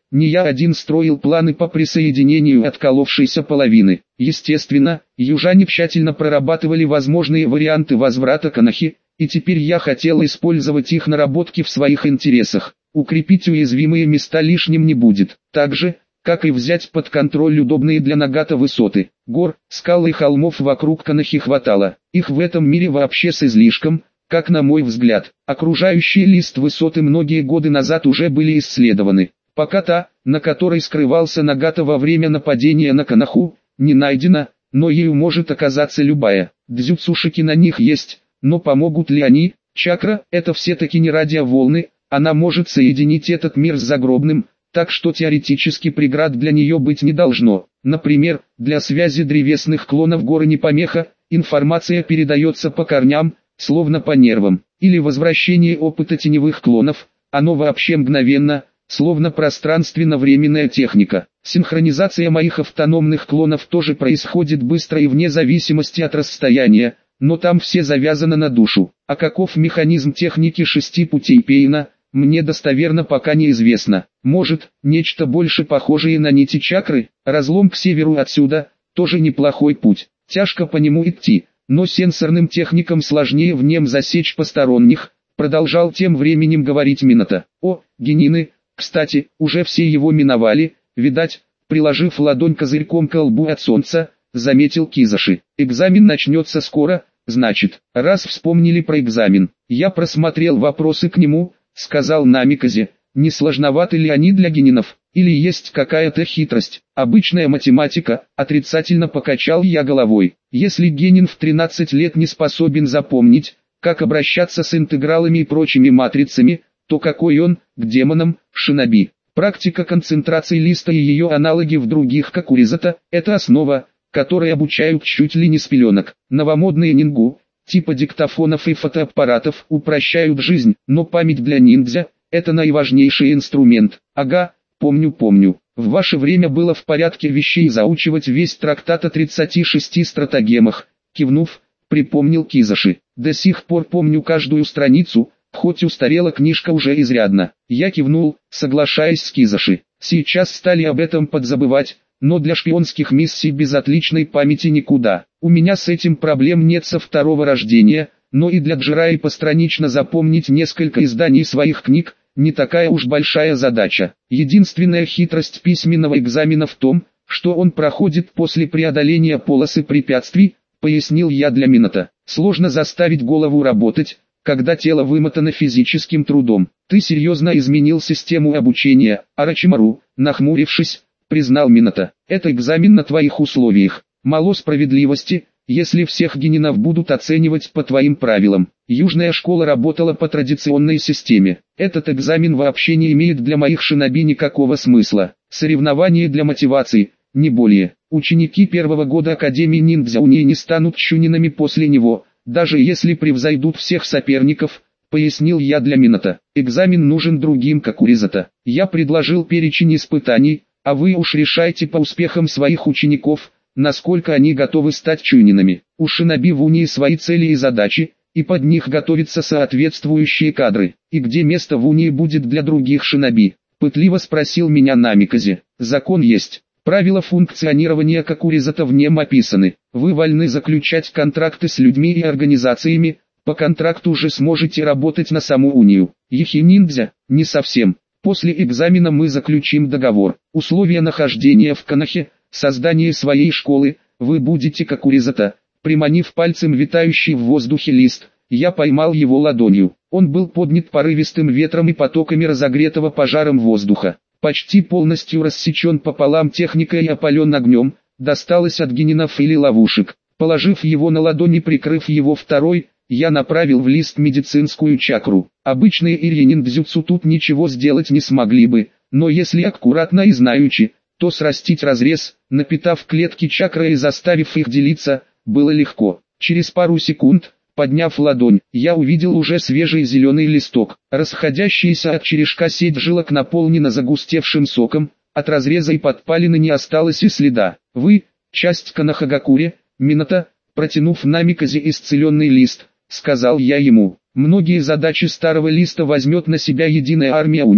не я один строил планы по присоединению отколовшейся половины. Естественно, южане тщательно прорабатывали возможные варианты возврата Конохи, и теперь я хотел использовать их наработки в своих интересах. Укрепить уязвимые места лишним не будет. Так же, как и взять под контроль удобные для Нагата высоты. Гор, скал и холмов вокруг Конохи хватало. Их в этом мире вообще с излишком, как на мой взгляд. Окружающие лист высоты многие годы назад уже были исследованы. Пока та, на которой скрывался Нагата во время нападения на Коноху, не найдена, но ею может оказаться любая. Дзюцушики на них есть, но помогут ли они? Чакра – это все-таки не радиоволны, она может соединить этот мир с загробным, так что теоретически преград для нее быть не должно. Например, для связи древесных клонов горы не помеха, информация передается по корням, словно по нервам. Или возвращение опыта теневых клонов, оно вообще мгновенно, словно пространственно-временная техника. Синхронизация моих автономных клонов тоже происходит быстро и вне зависимости от расстояния, но там все завязано на душу. А каков механизм техники шести путей Пейна, мне достоверно пока неизвестно. Может, нечто больше похожее на нити чакры, разлом к северу отсюда, тоже неплохой путь. Тяжко по нему идти, но сенсорным техникам сложнее в нем засечь посторонних, продолжал тем временем говорить Минато. О, генины, кстати, уже все его миновали, видать, приложив ладонь козырьком к лбу от солнца, заметил Кизаши. Экзамен начнется скоро, значит, раз вспомнили про экзамен. Я просмотрел вопросы к нему, сказал Намиказе, не сложноваты ли они для генинов, или есть какая-то хитрость. Обычная математика, отрицательно покачал я головой. Если генин в тринадцать лет не способен запомнить, как обращаться с интегралами и прочими матрицами, то какой он, к демонам, шиноби. Практика концентрации листа и ее аналоги в других Какуризата – это основа, которой обучают чуть ли не с пеленок. Новомодные нингу, типа диктофонов и фотоаппаратов, упрощают жизнь, но память для ниндзя – это наиважнейший инструмент. Ага, помню помню. В ваше время было в порядке вещей заучивать весь трактат о тридцати шести стратагемах. Кивнув, припомнил Кизаши. До сих пор помню каждую страницу, хоть устарела книжка уже изрядно. Я кивнул, соглашаясь с Кизаши. Сейчас стали об этом подзабывать, но для шпионских миссий без отличной памяти никуда. У меня с этим проблем нет со второго рождения, но и для Джираи постранично запомнить несколько изданий своих книг – не такая уж большая задача. Единственная хитрость письменного экзамена в том, что он проходит после преодоления полосы препятствий, пояснил я для Минато. Сложно заставить голову работать, когда тело вымотано физическим трудом. Ты серьезно изменил систему обучения, Арачимару, нахмурившись, признал Минато. Это экзамен на твоих условиях. Мало справедливости, если всех генинов будут оценивать по твоим правилам. Южная школа работала по традиционной системе. Этот экзамен вообще не имеет для моих шиноби никакого смысла. Соревнование для мотивации, не более. Ученики первого года Академии ниндзя у ней не станут чунинами после него, даже если превзойдут всех соперников, пояснил я для Минато. Экзамен нужен другим Какуризата. Я предложил перечень испытаний, а вы уж решайте по успехам своих учеников, насколько они готовы стать чунинами. У шиноби в унии свои цели и задачи, и под них готовятся соответствующие кадры. И где место в унии будет для других шиноби? Пытливо спросил меня Намиказе. Закон есть. Правила функционирования Какуризата в нем описаны. Вы вольны заключать контракты с людьми и организациями, по контракту же сможете работать на саму унию. Ехи ниндзя, не совсем. После экзамена мы заключим договор. Условия нахождения в Конохе, создание своей школы, вы будете Какуризата. Приманив пальцем витающий в воздухе лист, я поймал его ладонью. Он был поднят порывистым ветром и потоками разогретого пожаром воздуха. Почти полностью рассечен пополам техникой и опален огнем, досталось от генинов или ловушек. Положив его на ладони, прикрыв его второй, я направил в лист медицинскую чакру. Обычные ирьянин-дзюцу тут ничего сделать не смогли бы, но если аккуратно и знаючи, то срастить разрез, напитав клетки чакрой и заставив их делиться, было легко. Через пару секунд, подняв ладонь, я увидел уже свежий зеленый листок. Расходящаяся от черешка сеть жилок наполнена загустевшим соком, от разреза и подпалины не осталось и следа. Вы, часть Конохагакури, Минато, протянув Намиказе исцеленный лист, сказал я ему. Многие задачи старого листа возьмет на себя единая армия унии,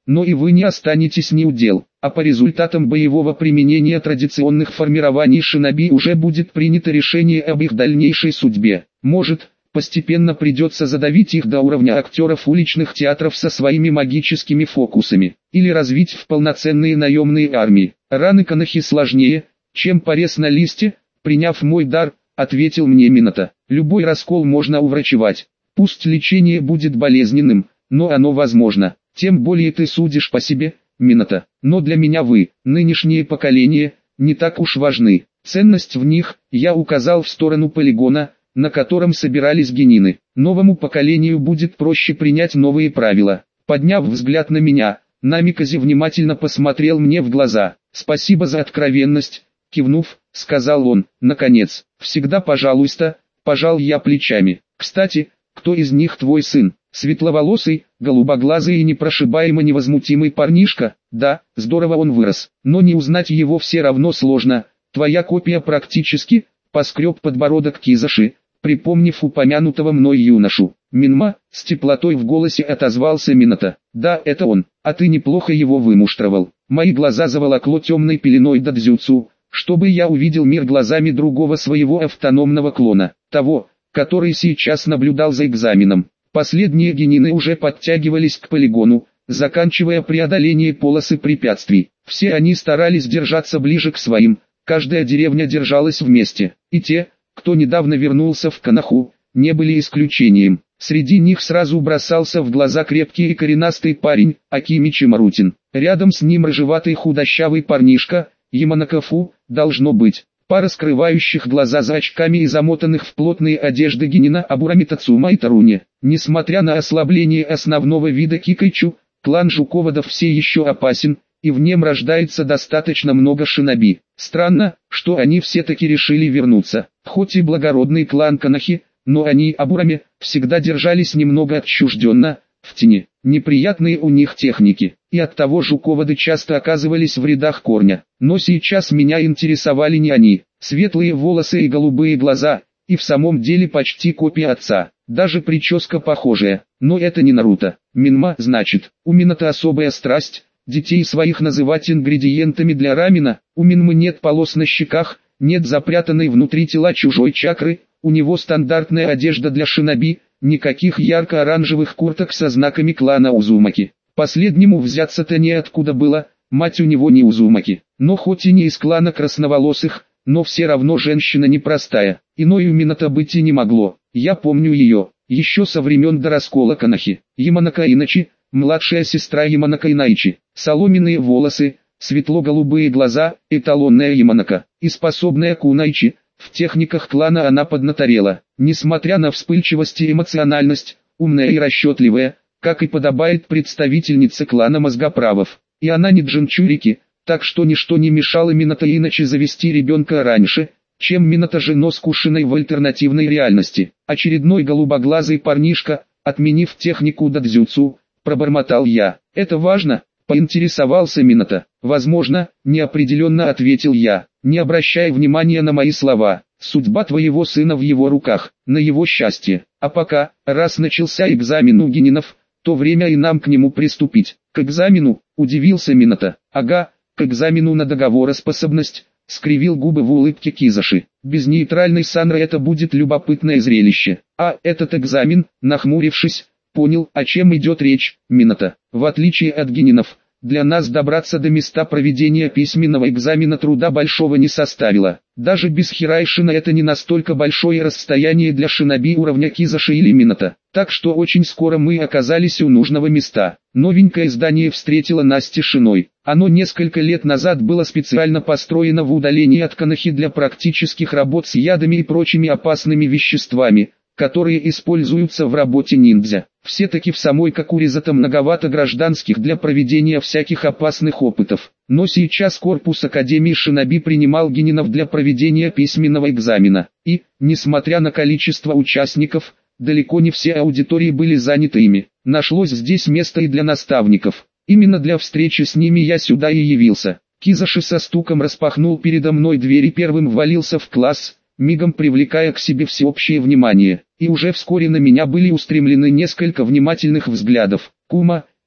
но и вы не останетесь неудел, а по результатам боевого применения традиционных формирований шиноби уже будет принято решение об их дальнейшей судьбе. Может, постепенно придется задавить их до уровня актеров уличных театров со своими магическими фокусами, или развить в полноценные наемные армии. Раны Канахи сложнее, чем порез на листе, приняв мой дар, ответил мне Минато. Любой раскол можно уврачевать, пусть лечение будет болезненным, но оно возможно. Тем более ты судишь по себе, Минато. Но для меня вы, нынешнее поколение, не так уж важны. Ценность в них, я указал в сторону полигона, на котором собирались генины. Новому поколению будет проще принять новые правила. Подняв взгляд на меня, Намиказе внимательно посмотрел мне в глаза. Спасибо за откровенность, кивнув, сказал он. Наконец, всегда пожалуйста, пожал я плечами. Кстати, кто из них твой сын? Светловолосый, голубоглазый и непрошибаемо невозмутимый парнишка? Да, здорово он вырос, но не узнать его все равно сложно. Твоя копия практически, поскреб подбородок Кизаши, припомнив упомянутого мной юношу. Минма, с теплотой в голосе отозвался Минато. Да, это он, а ты неплохо его вымуштровал. Мои глаза заволокло темной пеленой додзюцу, чтобы я увидел мир глазами другого своего автономного клона, того, который сейчас наблюдал за экзаменом. Последние генины уже подтягивались к полигону, заканчивая преодоление полосы препятствий. Все они старались держаться ближе к своим, каждая деревня держалась вместе, и те, кто недавно вернулся в Канаху, не были исключением. Среди них сразу бросался в глаза крепкий и коренастый парень, Акимичи Марутин. Рядом с ним рыжеватый худощавый парнишка, Яманакафу, должно быть. Пара скрывающих глаза за очками и замотанных в плотные одежды генина Абурами Тацума и Таруни. Несмотря на ослабление основного вида Кикайчу, клан Жуководов все еще опасен, и в нем рождается достаточно много шиноби. Странно, что они все-таки решили вернуться. Хоть и благородный клан Канахи, но они, Абурами, всегда держались немного отчужденно, в тени. Неприятные у них техники, и оттого Жуководы часто оказывались в рядах корня. Но сейчас меня интересовали не они. Светлые волосы и голубые глаза, и в самом деле почти копия отца. Даже прическа похожая, но это не Наруто. Минма, значит, у Минато особая страсть, детей своих называть ингредиентами для рамена. У Минмы нет полос на щеках, нет запрятанной внутри тела чужой чакры, у него стандартная одежда для шиноби, никаких ярко-оранжевых курток со знаками клана Узумаки. Последнему взяться-то неоткуда было, мать у него не Узумаки, но хоть и не из клана красноволосых, но все равно женщина непростая, иной у Минато быть и не могло. Я помню ее, еще со времен до раскола Канахи. Яманака Иначи, младшая сестра Яманака Инайчи, соломенные волосы, светло-голубые глаза, эталонная Яманака, и способная к Унайчи. В техниках клана она поднаторела, несмотря на вспыльчивость и эмоциональность, умная и расчетливая, как и подобает представительнице клана мозгоправов. И она не Джинчурики, так что ничто не мешало Минато Иначи завести ребенка раньше, чем Минато Жено скушенной в альтернативной реальности. Очередной голубоглазый парнишка, отменив технику додзюцу, пробормотал я. Это важно? Поинтересовался Минато. Возможно, неопределенно ответил я, не обращая внимания на мои слова. Судьба твоего сына в его руках, на его счастье. А пока, раз начался экзамен у генинов, то время и нам к нему приступить. К экзамену, удивился Минато. Ага, к экзамену на договороспособность, скривил губы в улыбке Кизаши. Без нейтральной Санры это будет любопытное зрелище. А этот экзамен, нахмурившись, понял, о чем идет речь, Минато. В отличие от генинов, для нас добраться до места проведения письменного экзамена труда большого не составило. Даже без Хирайшина это не настолько большое расстояние для шиноби уровня Кизаши или Минато. Так что очень скоро мы оказались у нужного места. Новенькое здание встретило нас тишиной. Оно несколько лет назад было специально построено в удалении от Канахи для практических работ с ядами и прочими опасными веществами, которые используются в работе ниндзя. Все-таки в самой Какуризато многовато гражданских для проведения всяких опасных опытов. Но сейчас корпус Академии Шиноби принимал генинов для проведения письменного экзамена. И, несмотря на количество участников, далеко не все аудитории были заняты ими. Нашлось здесь место и для наставников. Именно для встречи с ними я сюда и явился. Кизаши со стуком распахнул передо мной дверь и первым ввалился в класс, мигом привлекая к себе всеобщее внимание. И уже вскоре на меня были устремлены несколько внимательных взглядов. Кума,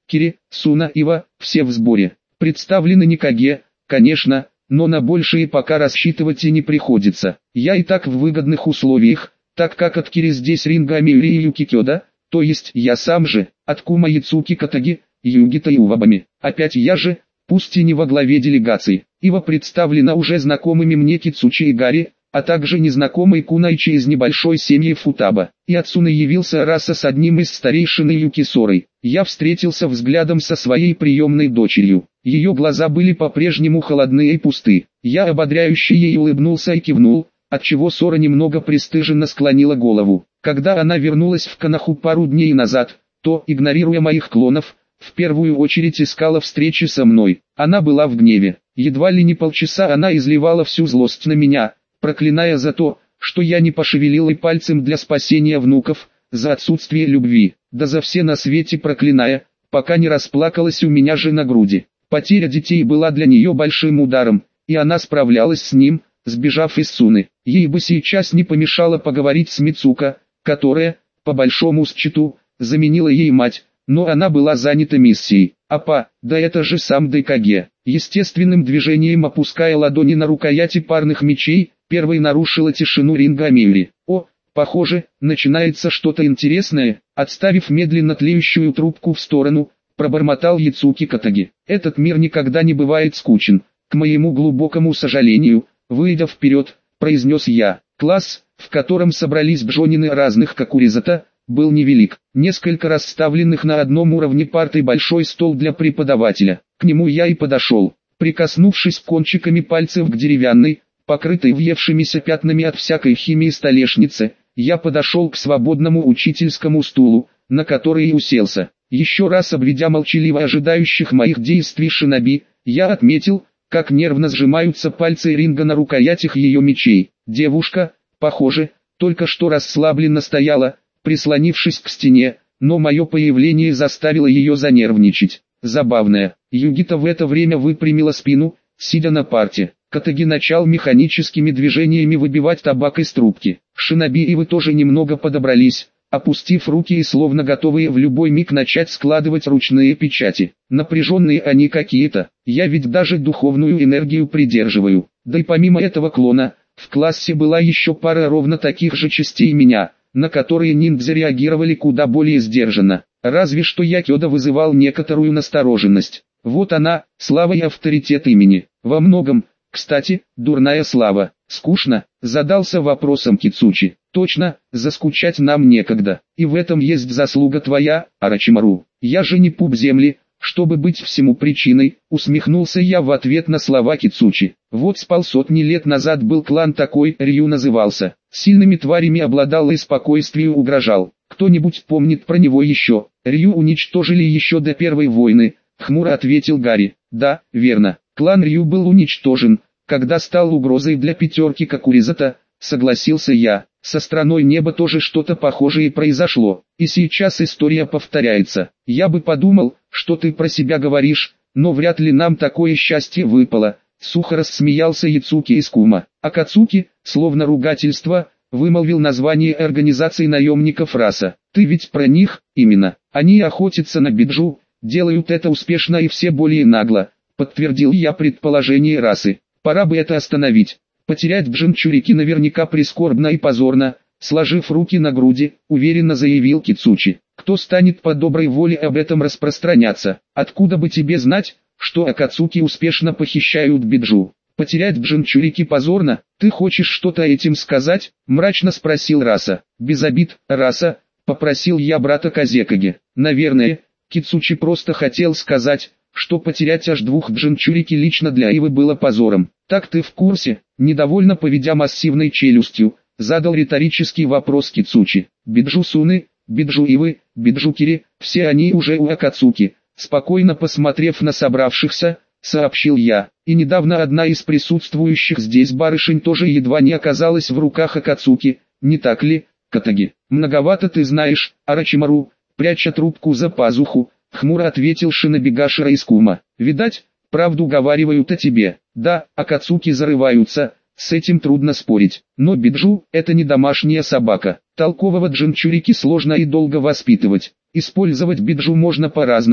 Кири, Суна, Ива, все в сборе. Представлены Никаге, конечно, но на большее пока рассчитывать и не приходится. Я и так в выгодных условиях, так как от Кири здесь Ринга Амиури и Юки Кёда, то есть я сам же, от Кума Яцуки Катаги, Югита и Увабами. Опять я же, пусть и не во главе делегации. Ива представлена уже знакомыми мне Кицучи и Гари, а также незнакомый Кунайчи из небольшой семьи Футаба. И от Суны явился Раса с одним из старейшин Юки Сорой. Я встретился взглядом со своей приемной дочерью. Ее глаза были по-прежнему холодны и пусты. Я ободряюще ей улыбнулся и кивнул, отчего Сора немного пристыженно склонила голову. Когда она вернулась в Канаху пару дней назад, то, игнорируя моих клонов, в первую очередь искала встречи со мной. Она была в гневе. Едва ли не полчаса она изливала всю злость на меня, проклиная за то, что я не пошевелил и пальцем для спасения внуков, за отсутствие любви, да за все на свете проклиная, пока не расплакалась у меня же на груди. Потеря детей была для нее большим ударом, и она справлялась с ним, сбежав из Суны. Ей бы сейчас не помешало поговорить с Мицука, которая, по большому счету, заменила ей мать, но она была занята миссией. Апа, да это же сам Дайкаге. Естественным движением опуская ладони на рукояти парных мечей, первой нарушила тишину Ринга Амиури. О, похоже, начинается что-то интересное. Отставив медленно тлеющую трубку в сторону, пробормотал Яцуки Катаги. Этот мир никогда не бывает скучен. К моему глубокому сожалению, выйдя вперед, произнес я. Класс, в котором собрались бжонины разных Какуризата, был невелик. Несколько расставленных на одном уровне парты большой стол для преподавателя. К нему я и подошел, прикоснувшись кончиками пальцев к деревянной, покрытой въевшимися пятнами от всякой химии столешнице, я подошел к свободному учительскому стулу, на который и уселся. Еще раз обведя молчаливо ожидающих моих действий шиноби, я отметил, как нервно сжимаются пальцы Ринга на рукоятях ее мечей. Девушка, похоже, только что расслабленно стояла, прислонившись к стене, но мое появление заставило ее занервничать. Забавная, Югита в это время выпрямила спину, сидя на парте. Катаги начал механическими движениями выбивать табак из трубки. Шиноби и вы тоже немного подобрались, опустив руки и словно готовые в любой миг начать складывать ручные печати. Напряженные они какие-то, я ведь даже духовную энергию придерживаю. Да и помимо этого клона, в классе была еще пара ровно таких же частей меня, на которые ниндзя реагировали куда более сдержанно. Разве что я Кёда вызывал некоторую настороженность. Вот она, слава и авторитет имени. Во многом, кстати, дурная слава. Скучно, задался вопросом Кицучи. Точно, заскучать нам некогда. И в этом есть заслуга твоя, Орочимару. Я же не пуп земли, чтобы быть всему причиной, усмехнулся я в ответ на слова Кицучи. Вот с полсотни лет назад был клан такой, Рью назывался. Сильными тварями обладал и спокойствию угрожал. Кто-нибудь помнит про него еще? Рью уничтожили еще до первой войны, хмуро ответил Гарри. Да, верно. Клан Рью был уничтожен, когда стал угрозой для пятерки Какуризата, согласился я. Со страной неба тоже что-то похожее произошло, и сейчас история повторяется. Я бы подумал, что ты про себя говоришь, но вряд ли нам такое счастье выпало. Сухо рассмеялся Яцуки из Кума. Акацуки, словно ругательство, вымолвил название организации наемников Раса. Ты ведь про них, именно. Они охотятся на Биджу, делают это успешно и все более нагло, подтвердил я предположение Расы. Пора бы это остановить. Потерять Бжинчурики наверняка прискорбно и позорно, сложив руки на груди, уверенно заявил Кицучи. Кто станет по доброй воле об этом распространяться? Откуда бы тебе знать, что Акацуки успешно похищают Биджу? Потерять Бжинчурики позорно? Ты хочешь что-то этим сказать? Мрачно спросил Раса. Без обид, Раса, попросил я брата Казекаги. Наверное, Кицучи просто хотел сказать, что потерять аж двух Бжинчурики лично для Ивы было позором. Так ты в курсе? Недовольно поведя массивной челюстью, задал риторический вопрос Кицучи. Биджу Суны, Биджу Ивы, Биджу Кири, все они уже у Акацуки. Спокойно посмотрев на собравшихся, сообщил я. И недавно одна из присутствующих здесь барышень тоже едва не оказалась в руках Акацуки, не так ли, Катаги? Многовато ты знаешь, Орочимару, пряча трубку за пазуху, хмуро ответил Шинобигашира из Кума. Видать, правду говаривают о тебе. Да, Акацуки зарываются, с этим трудно спорить. Но Биджу – это не домашняя собака. Толкового Джинчурики сложно и долго воспитывать. Использовать Биджу можно по-разному,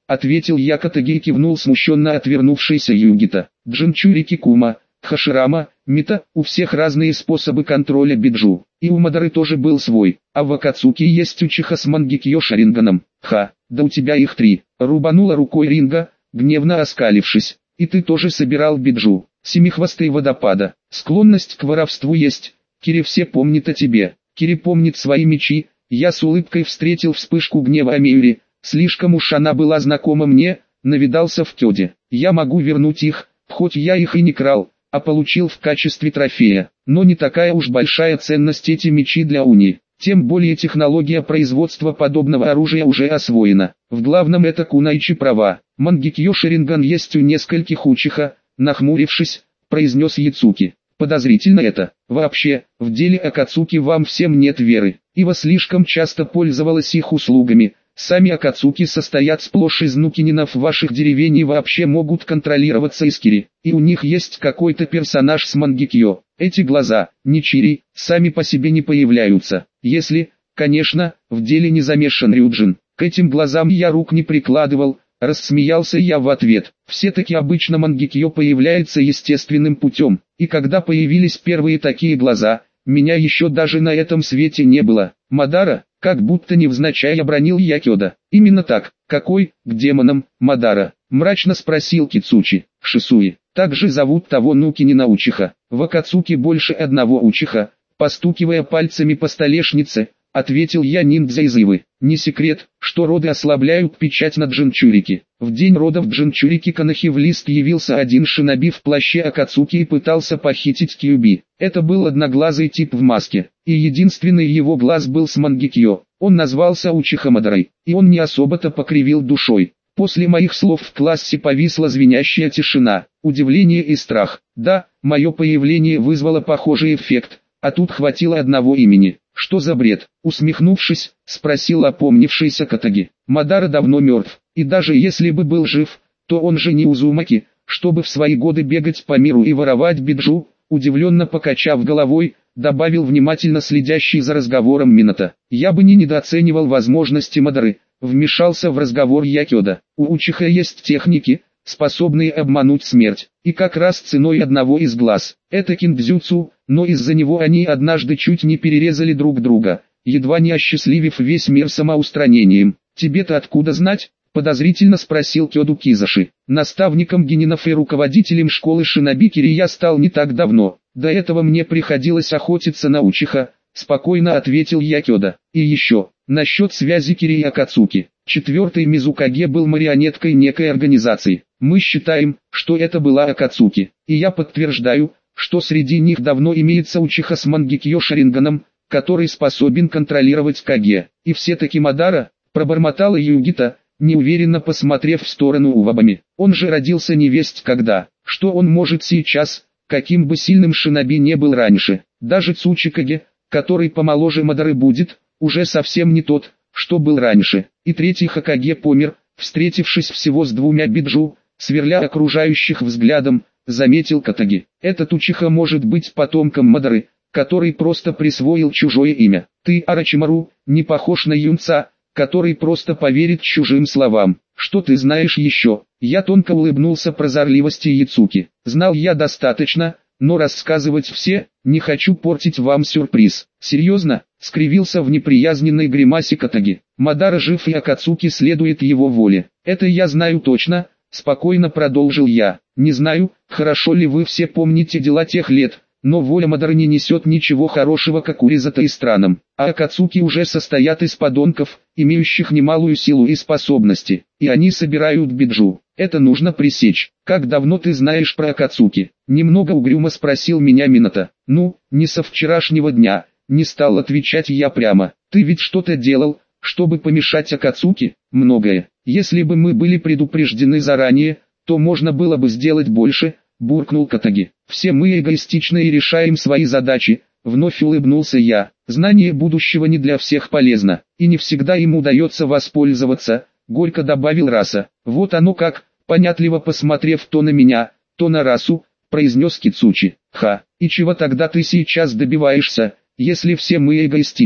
ответил я Катаги и кивнул смущенно отвернувшийся Югита. Джинчури Кикума, Хаширама, Мита, у всех разные способы контроля биджу, и у Мадары тоже был свой, а в Акацуки есть Учиха с Мангикьё Шаринганом. Ха, да у тебя их три, рубанула рукой Ринга, гневно оскалившись. И ты тоже собирал биджу, семихвостый водопада, склонность к воровству есть, Кири все помнит о тебе, Кири помнит свои мечи. Я с улыбкой встретил вспышку гнева Амиури, слишком уж она была знакома мне, навидался в Кёде. Я могу вернуть их, хоть я их и не крал, а получил в качестве трофея, но не такая уж большая ценность эти мечи для Уни. Тем более технология производства подобного оружия уже освоена. В главном это Кунайчи права. Мангикьё Шаринган есть у нескольких Учиха, нахмурившись, произнес Яцуки. Подозрительно это. Вообще, в деле Акацуки вам всем нет веры. Ива слишком часто пользовалась их услугами. Сами Акацуки состоят сплошь из нукининов ваших деревень и вообще могут контролироваться из Кири. И у них есть какой-то персонаж с Мангикьё. Эти глаза, Ничири, сами по себе не появляются. Если, конечно, в деле не замешан Рюджин. К этим глазам я рук не прикладывал. Рассмеялся я в ответ. Все-таки обычно Мангикьё появляется естественным путем. И когда появились первые такие глаза, меня еще даже на этом свете не было. Мадара, как будто невзначай обронил я Кёда. Именно так. Какой, к демонам, Мадара? Мрачно спросил Кицучи. Шисуи. Так же зовут того Нукинина Учиха. В Акацуки больше одного Учиха. Постукивая пальцами по столешнице, ответил я ниндзя из Ивы. Не секрет, что роды ослабляют печать на Джинчурики. В день родов Джинчурики Канахи-в-Лист явился один шиноби в плаще Акацуки и пытался похитить Кьюби. Это был одноглазый тип в маске, и единственный его глаз был с Мангикьё. Он назвался Учиха Мадарой, и он не особо-то покривил душой. После моих слов в классе повисла звенящая тишина, удивление и страх. Да, мое появление вызвало похожий эффект, а тут хватило одного имени. Что за бред? Усмехнувшись, спросил опомнившийся Катаги. Мадара давно мертв, и даже если бы был жив, то он же не Узумаки, чтобы в свои годы бегать по миру и воровать биджу. Удивленно покачав головой, добавил внимательно следящий за разговором Минато. Я бы не недооценивал возможности Мадары, вмешался в разговор Якёда. У Учиха есть техники, способные обмануть смерть, и как раз ценой одного из глаз. Это киндзюцу, но из-за него они однажды чуть не перерезали друг друга, едва не осчастливив весь мир самоустранением. Тебе-то откуда знать? Подозрительно спросил Кёду Кизаши. Наставником генинов и руководителем школы шиноби Кири я стал не так давно. До этого мне приходилось охотиться на Учиха, спокойно ответил Якёда. И еще, насчет связи Кири и Акацуки. Четвертый Мизукаге был марионеткой некой организации. Мы считаем, что это была Акацуки. И я подтверждаю, что среди них давно имеется Учиха с Мангикьё Шаринганом, который способен контролировать Каге. И все-таки Мадара, пробормотала Югита, неуверенно посмотрев в сторону Увабами. Он же родился невесть когда. Что он может сейчас, каким бы сильным шиноби не был раньше. Даже Цучикаге, который помоложе Мадары будет, уже совсем не тот, что был раньше. И третий Хокаге помер, встретившись всего с двумя биджу, сверля окружающих взглядом, заметил Катаги. Этот Учиха может быть потомком Мадары, который просто присвоил чужое имя. Ты, Арачимару, не похож на юнца, который просто поверит чужим словам. Что ты знаешь еще? Я тонко улыбнулся прозорливости Яцуки. Знал я достаточно, но рассказывать все, не хочу портить вам сюрприз. Серьезно? Скривился в неприязненной гримасе Катаги. Мадара жив и Акацуки следует его воле. Это я знаю точно, спокойно продолжил я. Не знаю, хорошо ли вы все помните дела тех лет, но воля Мадары не несет ничего хорошего как Уризата и странам, а Акацуки уже состоят из подонков, имеющих немалую силу и способности, и они собирают биджу. Это нужно пресечь. Как давно ты знаешь про Акацуки? Немного угрюмо спросил меня Минато. Ну, не со вчерашнего дня, не стал отвечать я прямо. Ты ведь что-то делал, чтобы помешать Акацуки? Многое. Если бы мы были предупреждены заранее, то можно было бы сделать больше, буркнул Катаги. Все мы эгоистичны и решаем свои задачи, вновь улыбнулся я. Знание будущего не для всех полезно, и не всегда им удается воспользоваться, горько добавил Раса. Вот оно как, понятливо посмотрев то на меня, то на Расу, произнес Кицучи. Ха, и чего тогда ты сейчас добиваешься, если все мы эгоистичны?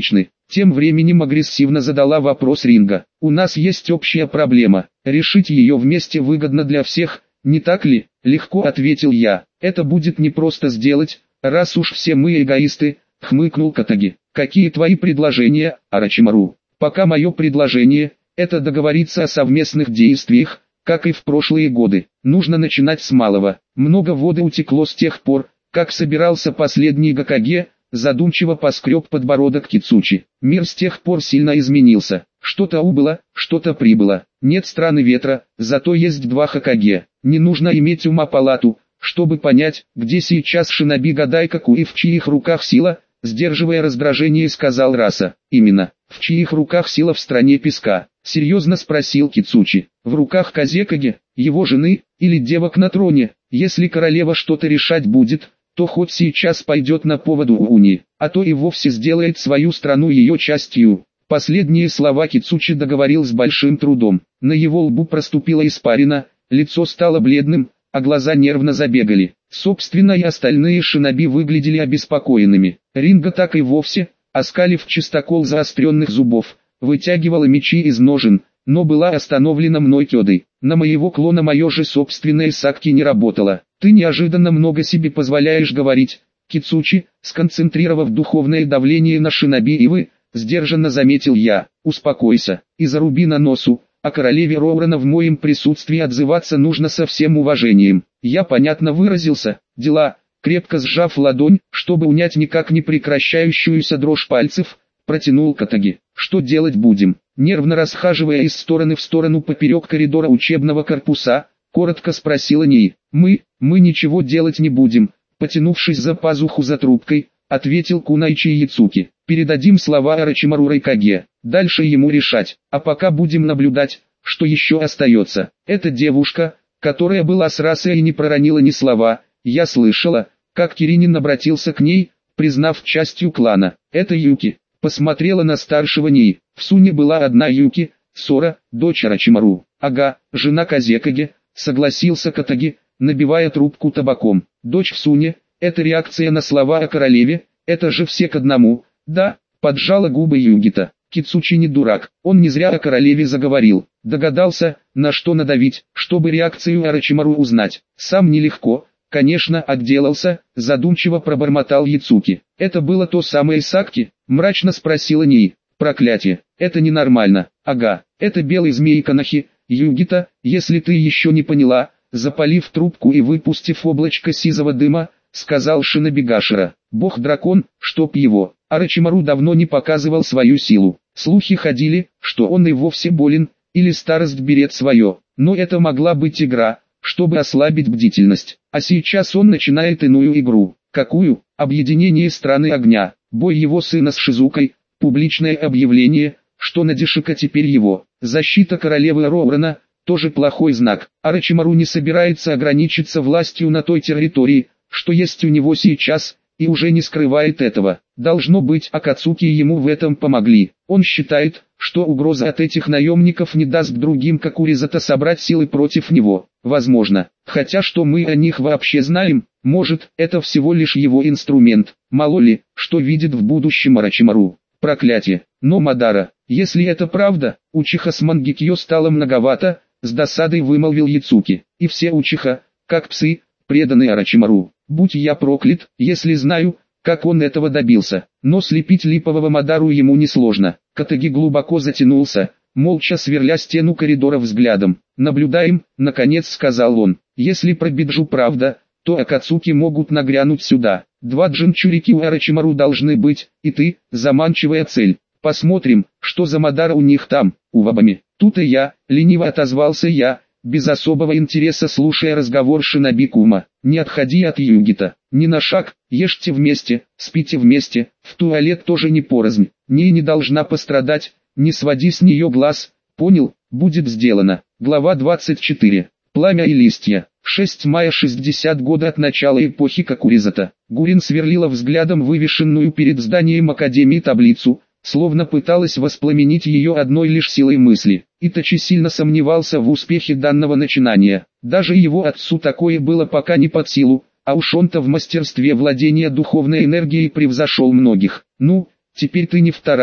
Тем временем агрессивно задала вопрос Ринга. У нас есть общая проблема, решить ее вместе выгодно для всех, не так ли? Легко ответил я. Это будет непросто сделать, раз уж все мы эгоисты, хмыкнул Катаги. Какие твои предложения, Орочимару? Пока мое предложение – это договориться о совместных действиях, как и в прошлые годы. Нужно начинать с малого. Много воды утекло с тех пор, как собирался последний Гокаге, задумчиво поскреб подбородок Кицучи. Мир с тех пор сильно изменился. Что-то убыло, что-то прибыло. Нет страны ветра, зато есть два Хокаге. Не нужно иметь ума палату, чтобы понять, где сейчас шиноби Годайкаку и в чьих руках сила, сдерживая раздражение, сказал Раса. Именно, в чьих руках сила в стране песка? Серьезно спросил Кицучи. В руках Казекаги, его жены, или девок на троне? Если королева что-то решать будет, то хоть сейчас пойдет на поводу у Уни, а то и вовсе сделает свою страну ее частью. Последние слова Кицучи договорил с большим трудом. На его лбу проступила испарина, лицо стало бледным, а глаза нервно забегали. Собственно, и остальные шиноби выглядели обеспокоенными. Ринга так и вовсе, оскалив чистокол заостренных зубов, вытягивала мечи из ножен, но была остановлена мной Кёдой. На моего клона мое же собственное сакки не работало. Ты неожиданно много себе позволяешь говорить, Кицучи, сконцентрировав духовное давление на шиноби Ивы, сдержанно заметил я. Успокойся, и заруби на носу, о королеве Роурена в моем присутствии отзываться нужно со всем уважением. Я понятно выразился, дела, крепко сжав ладонь, чтобы унять никак не прекращающуюся дрожь пальцев, протянул Катаги. Что делать будем? Нервно расхаживая из стороны в сторону поперек коридора учебного корпуса, коротко спросила Nii. Мы, мы ничего делать не будем, потянувшись за пазуху за трубкой, ответил Кунайчи Яцуки. Передадим слова Орочимару Райкаге, дальше ему решать, а пока будем наблюдать, что еще остается. Эта девушка, которая была с Расой и не проронила ни слова, я слышала, как Киринин обратился к ней, признав частью клана. Это Юки. Посмотрела на старшего Nii. В Суне была одна Юки, Сора, дочь Орочимару. Ага, жена Казекаги, согласился Катаги, набивая трубку табаком. Дочь в Суне, это реакция на слова о королеве, это же все к одному. Да, поджала губы Югита. Кицучи не дурак, он не зря о королеве заговорил. Догадался, на что надавить, чтобы реакцию Орочимару узнать. Сам нелегко, конечно, отделался, задумчиво пробормотал Яцуки. Это было то самое Сакки? Мрачно спросила Nii. Проклятие, это ненормально. Ага, это белый змей Канахи. Югита, если ты еще не поняла, запалив трубку и выпустив облачко сизого дыма, сказал шиноби Гашира. Бог-дракон, чтоб его. Орочимару давно не показывал свою силу. Слухи ходили, что он и вовсе болен, или старость берет свое. Но это могла быть игра, чтобы ослабить бдительность. А сейчас он начинает иную игру. Какую? Объединение страны огня. Бой его сына с Шизукой. Публичное объявление, что Надешика теперь его. Защита королевы Роурена. Тоже плохой знак. Орочимару не собирается ограничиться властью на той территории, что есть у него сейчас, и уже не скрывает этого. Должно быть, Акацуки ему в этом помогли. Он считает, что угроза от этих наемников не даст другим как Уризата собрать силы против него. Возможно. Хотя что мы о них вообще знаем? Может, это всего лишь его инструмент. Мало ли, что видит в будущем Орочимару. Проклятие. Но Мадара, если это правда, Учиха с Мангикьё стало многовато, с досадой вымолвил Яцуки. И все Учиха, как псы, преданы Орочимару. Будь я проклят, если знаю, как он этого добился. Но слепить липового Мадару ему несложно. Катаги глубоко затянулся, молча сверля стену коридора взглядом. «Наблюдаем», — наконец сказал он. «Если про Биджу правда, то Акацуки могут нагрянуть сюда. Два джинчурики у Орочимару должны быть, и ты, заманчивая цель. Посмотрим, что за Мадара у них там, у Вабами». Тут и я, лениво отозвался я, без особого интереса слушая разговор шиноби Кума. «Не отходи от Югита, ни на шаг, ешьте вместе, спите вместе, в туалет тоже не порознь. Ней не должна пострадать, не своди с нее глаз, понял, будет сделано». Глава двадцать четыре. Пламя и листья. шестого мая шестьдесят года от начала эпохи Кокуризата. Гурин сверлила взглядом вывешенную перед зданием Академии таблицу, словно пыталась воспламенить ее одной лишь силой мысли. Итачи сильно сомневался в успехе данного начинания. Даже его отцу такое было пока не под силу, а уж он-то в мастерстве владения духовной энергией превзошел многих. «Ну, теперь ты не вторая,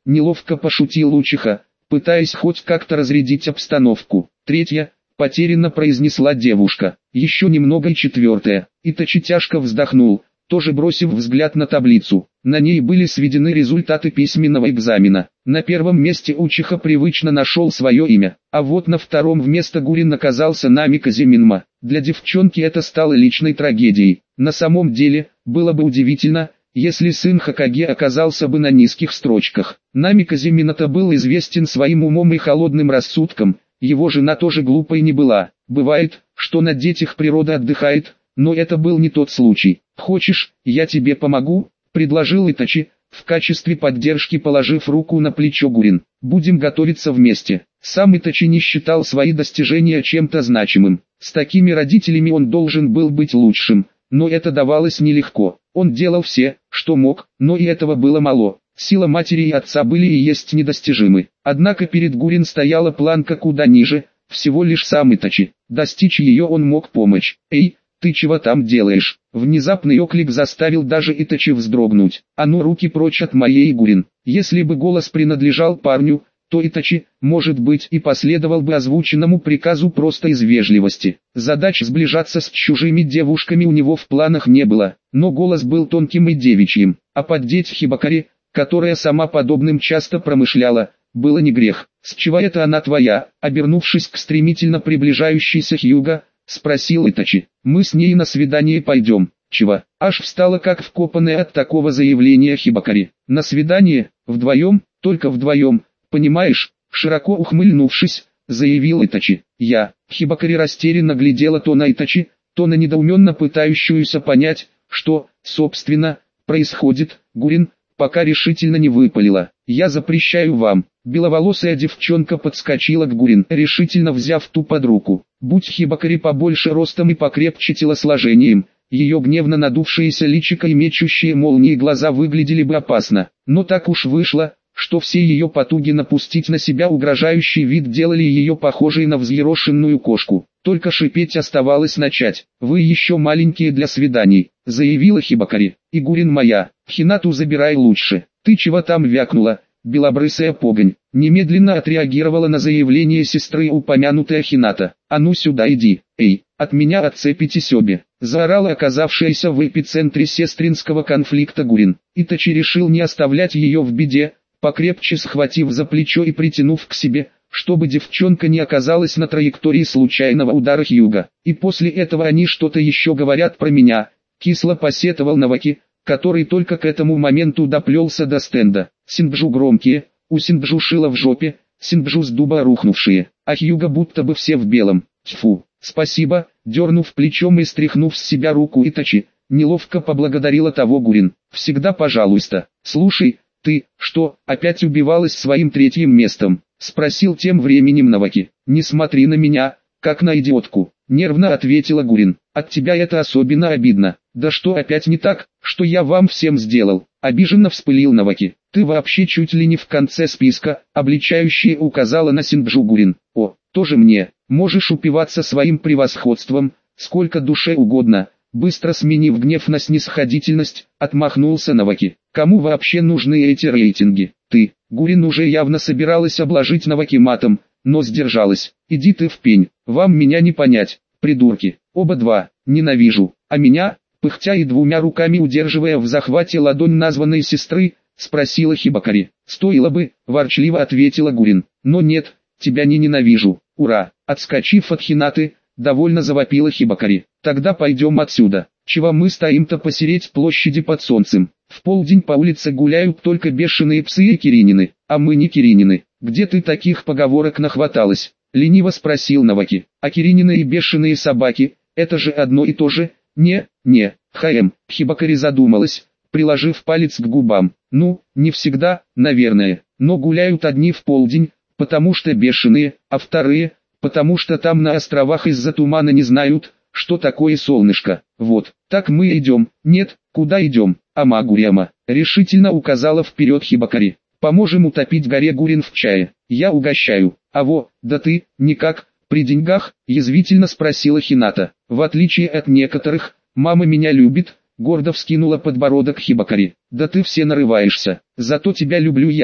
неловко пошутил Учиха, пытаясь хоть как-то разрядить обстановку. Третья, потерянно произнесла девушка. Еще немного и четвертая. Итачи тяжко вздохнул, тоже бросив взгляд на таблицу. На ней были сведены результаты письменного экзамена. На первом месте Учиха привычно нашел свое имя, а вот на втором вместо Гурин оказался Намика Зиминма. Для девчонки это стало личной трагедией. На самом деле, было бы удивительно, если сын Хокаге оказался бы на низких строчках. Намика Зимината был известен своим умом и холодным рассудком, его жена тоже глупой не была. Бывает, что на детях природа отдыхает, но это был не тот случай. «Хочешь, я тебе помогу?» – предложил Итачи, в качестве поддержки положив руку на плечо Гурин. «Будем готовиться вместе». Сам Итачи не считал свои достижения чем-то значимым. С такими родителями он должен был быть лучшим, но это давалось нелегко. Он делал все, что мог, но и этого было мало. Сила матери и отца были и есть недостижимы. Однако перед Гурин стояла планка куда ниже, всего лишь сам Итачи. Достичь ее он мог помочь. «Эй, ты чего там делаешь?» Внезапный оклик заставил даже Итачи вздрогнуть. «А ну руки прочь от моей, Гурин!» Если бы голос принадлежал парню, то Итачи, может быть, и последовал бы озвученному приказу просто из вежливости. Задач сближаться с чужими девушками у него в планах не было, но голос был тонким и девичьим, а поддеть Хибакари, которая сама подобным часто промышляла, было не грех. «С чего это она твоя?» Обернувшись к стремительно приближающейся Хьюга, спросил Итачи. «Мы с ней на свидание пойдем». «Чего?» Аж встала как вкопанная от такого заявления Хибакари. «На свидание? Вдвоем? Только вдвоем? Понимаешь?» Широко ухмыльнувшись, заявил Итачи. «Я». Хибакари растерянно глядела то на Итачи, то на недоуменно пытающуюся понять, что, собственно, происходит. Гурин пока решительно не выпалила. «Я запрещаю вам». Беловолосая девчонка подскочила к Гурин, решительно взяв ту под руку. Будь Хибакари побольше ростом и покрепче телосложением, ее гневно надувшиеся личико и мечущие молнии глаза выглядели бы опасно. Но так уж вышло, что все ее потуги напустить на себя угрожающий вид делали ее похожей на взъерошенную кошку. Только шипеть оставалось начать. «Вы еще маленькие для свиданий», — заявила Хибакари. «И Гурин моя, Хинату забирай лучше». «Ты чего там вякнула?» Белобрысая погонь немедленно отреагировала на заявление сестры упомянутая Хината. «А ну сюда иди, эй, от меня отцепитесь обе!» Заорала оказавшаяся в эпицентре сестринского конфликта Гурин. Итачи решил не оставлять ее в беде, покрепче схватив за плечо и притянув к себе, чтобы девчонка не оказалась на траектории случайного удара Хьюга. «И после этого они что-то еще говорят про меня», кисло посетовал Наваки, который только к этому моменту доплелся до стенда. Синбджу громкие, у Синбджу шило в жопе, Синбджу с дуба рухнувшие, а Хьюга будто бы все в белом. Тьфу, спасибо, дернув плечом и стряхнув с себя руку Итачи, неловко поблагодарила того Гурин. «Всегда пожалуйста». «Слушай, ты, что, опять убивалась своим третьим местом?» Спросил тем временем Наваки. «Не смотри на меня, как на идиотку», нервно ответила Гурин. «От тебя это особенно обидно». «Да что опять не так, что я вам всем сделал?» Обиженно вспылил Наваки. «Ты вообще чуть ли не в конце списка», обличающая указала на Синбджу Гурин. «О, тоже мне, можешь упиваться своим превосходством, сколько душе угодно». Быстро сменив гнев на снисходительность, отмахнулся Наваки. «Кому вообще нужны эти рейтинги?» «Ты». Гурин уже явно собиралась обложить Наваки матом, но сдержалась. «Иди ты в пень, вам меня не понять, придурки, оба два, ненавижу, а меня?» Пыхтя и двумя руками удерживая в захвате ладонь названной сестры, спросила Хибакари. «Стоило бы», ворчливо ответила Гурин. «Но нет, тебя не ненавижу, ура!» Отскочив от Хинаты, довольно завопила Хибакари. «Тогда пойдем отсюда. Чего мы стоим-то посереть площади под солнцем? В полдень по улице гуляют только бешеные псы и киринины, а мы не киринины. Где ты таких поговорок нахваталась?» Лениво спросил Наваки. «А киринины и бешеные собаки, это же одно и то же?» «Не, не, ХМ», Хибакари задумалась, приложив палец к губам. «Ну, не всегда, наверное, но гуляют одни в полдень, потому что бешеные, а вторые, потому что там на островах из-за тумана не знают, что такое солнышко. Вот, так мы идем». «Нет, куда идем, Амагуряма?» решительно указала вперед Хибакари. «Поможем утопить горе Гурин в чае, я угощаю». «А во, да ты, никак, при деньгах?» язвительно спросила Хината. «В отличие от некоторых, мама меня любит», гордо вскинула подбородок Хибакари. «Да ты все нарываешься, зато тебя люблю я»,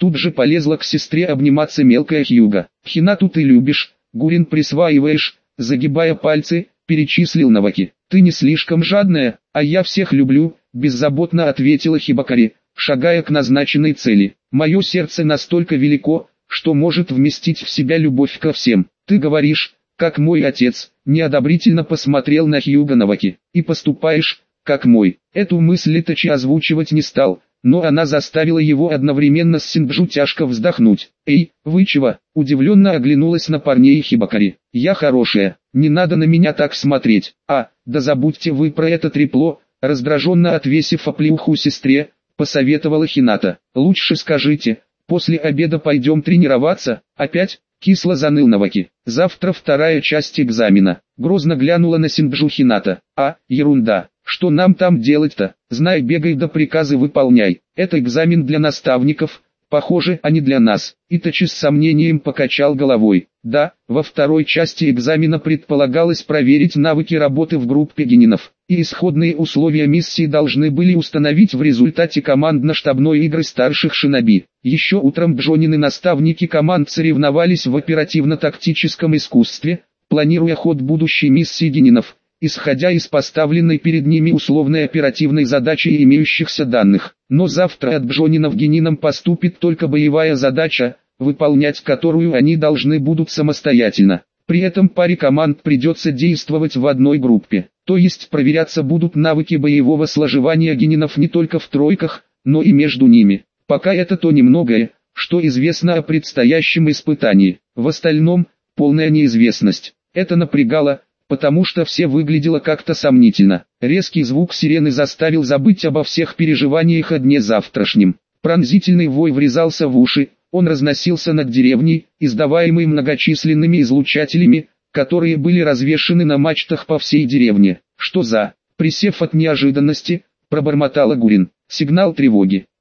Тут же полезла к сестре обниматься мелкая Хьюга. «Хинату ты любишь, Гурин присваиваешь», загибая пальцы, перечислил Наваки. «Ты не слишком жадная, а я всех люблю», беззаботно ответила Хибакари, шагая к назначенной цели. «Мое сердце настолько велико, что может вместить в себя любовь ко всем. Ты говоришь, как мой отец», неодобрительно посмотрел на Хьюга Наваки. «И поступаешь, как мой». Эту мысль Итачи озвучивать не стал, но она заставила его одновременно с Синджу тяжко вздохнуть. «Эй, вы чего?» – удивленно оглянулась на парней Хибакари. «Я хорошая, не надо на меня так смотреть». «А, да забудьте вы про это трепло», – раздраженно отвесив оплеуху сестре, посоветовала Хината. «Лучше скажите, после обеда пойдем тренироваться?» «Опять?» – кисло заныл Наваки. «Завтра вторая часть экзамена». Грозно глянула на Синджу Хината. «А, ерунда. Что нам там делать-то? Знай, бегай да приказы выполняй. Это экзамен для наставников, похоже, а не для нас». Итачи с сомнением покачал головой. Да, во второй части экзамена предполагалось проверить навыки работы в группе генинов, и исходные условия миссии должны были установить в результате командно-штабной игры старших шиноби. Еще утром Джонины наставники команд соревновались в оперативно-тактическом искусстве, планируя ход будущей миссии генинов, исходя из поставленной перед ними условной оперативной задачи и имеющихся данных. Но завтра от Бжонинов генинам поступит только боевая задача, выполнять которую они должны будут самостоятельно. При этом паре команд придется действовать в одной группе, то есть проверяться будут навыки боевого сложевания генинов не только в тройках, но и между ними. Пока это то немногое, что известно о предстоящем испытании. В остальном, полная неизвестность. Это напрягало, потому что все выглядело как-то сомнительно. Резкий звук сирены заставил забыть обо всех переживаниях о дне завтрашнем. Пронзительный вой врезался в уши, он разносился над деревней, издаваемый многочисленными излучателями, которые были развешаны на мачтах по всей деревне. «Что за?» — присев от неожиданности, пробормотала Гурин. «Сигнал тревоги».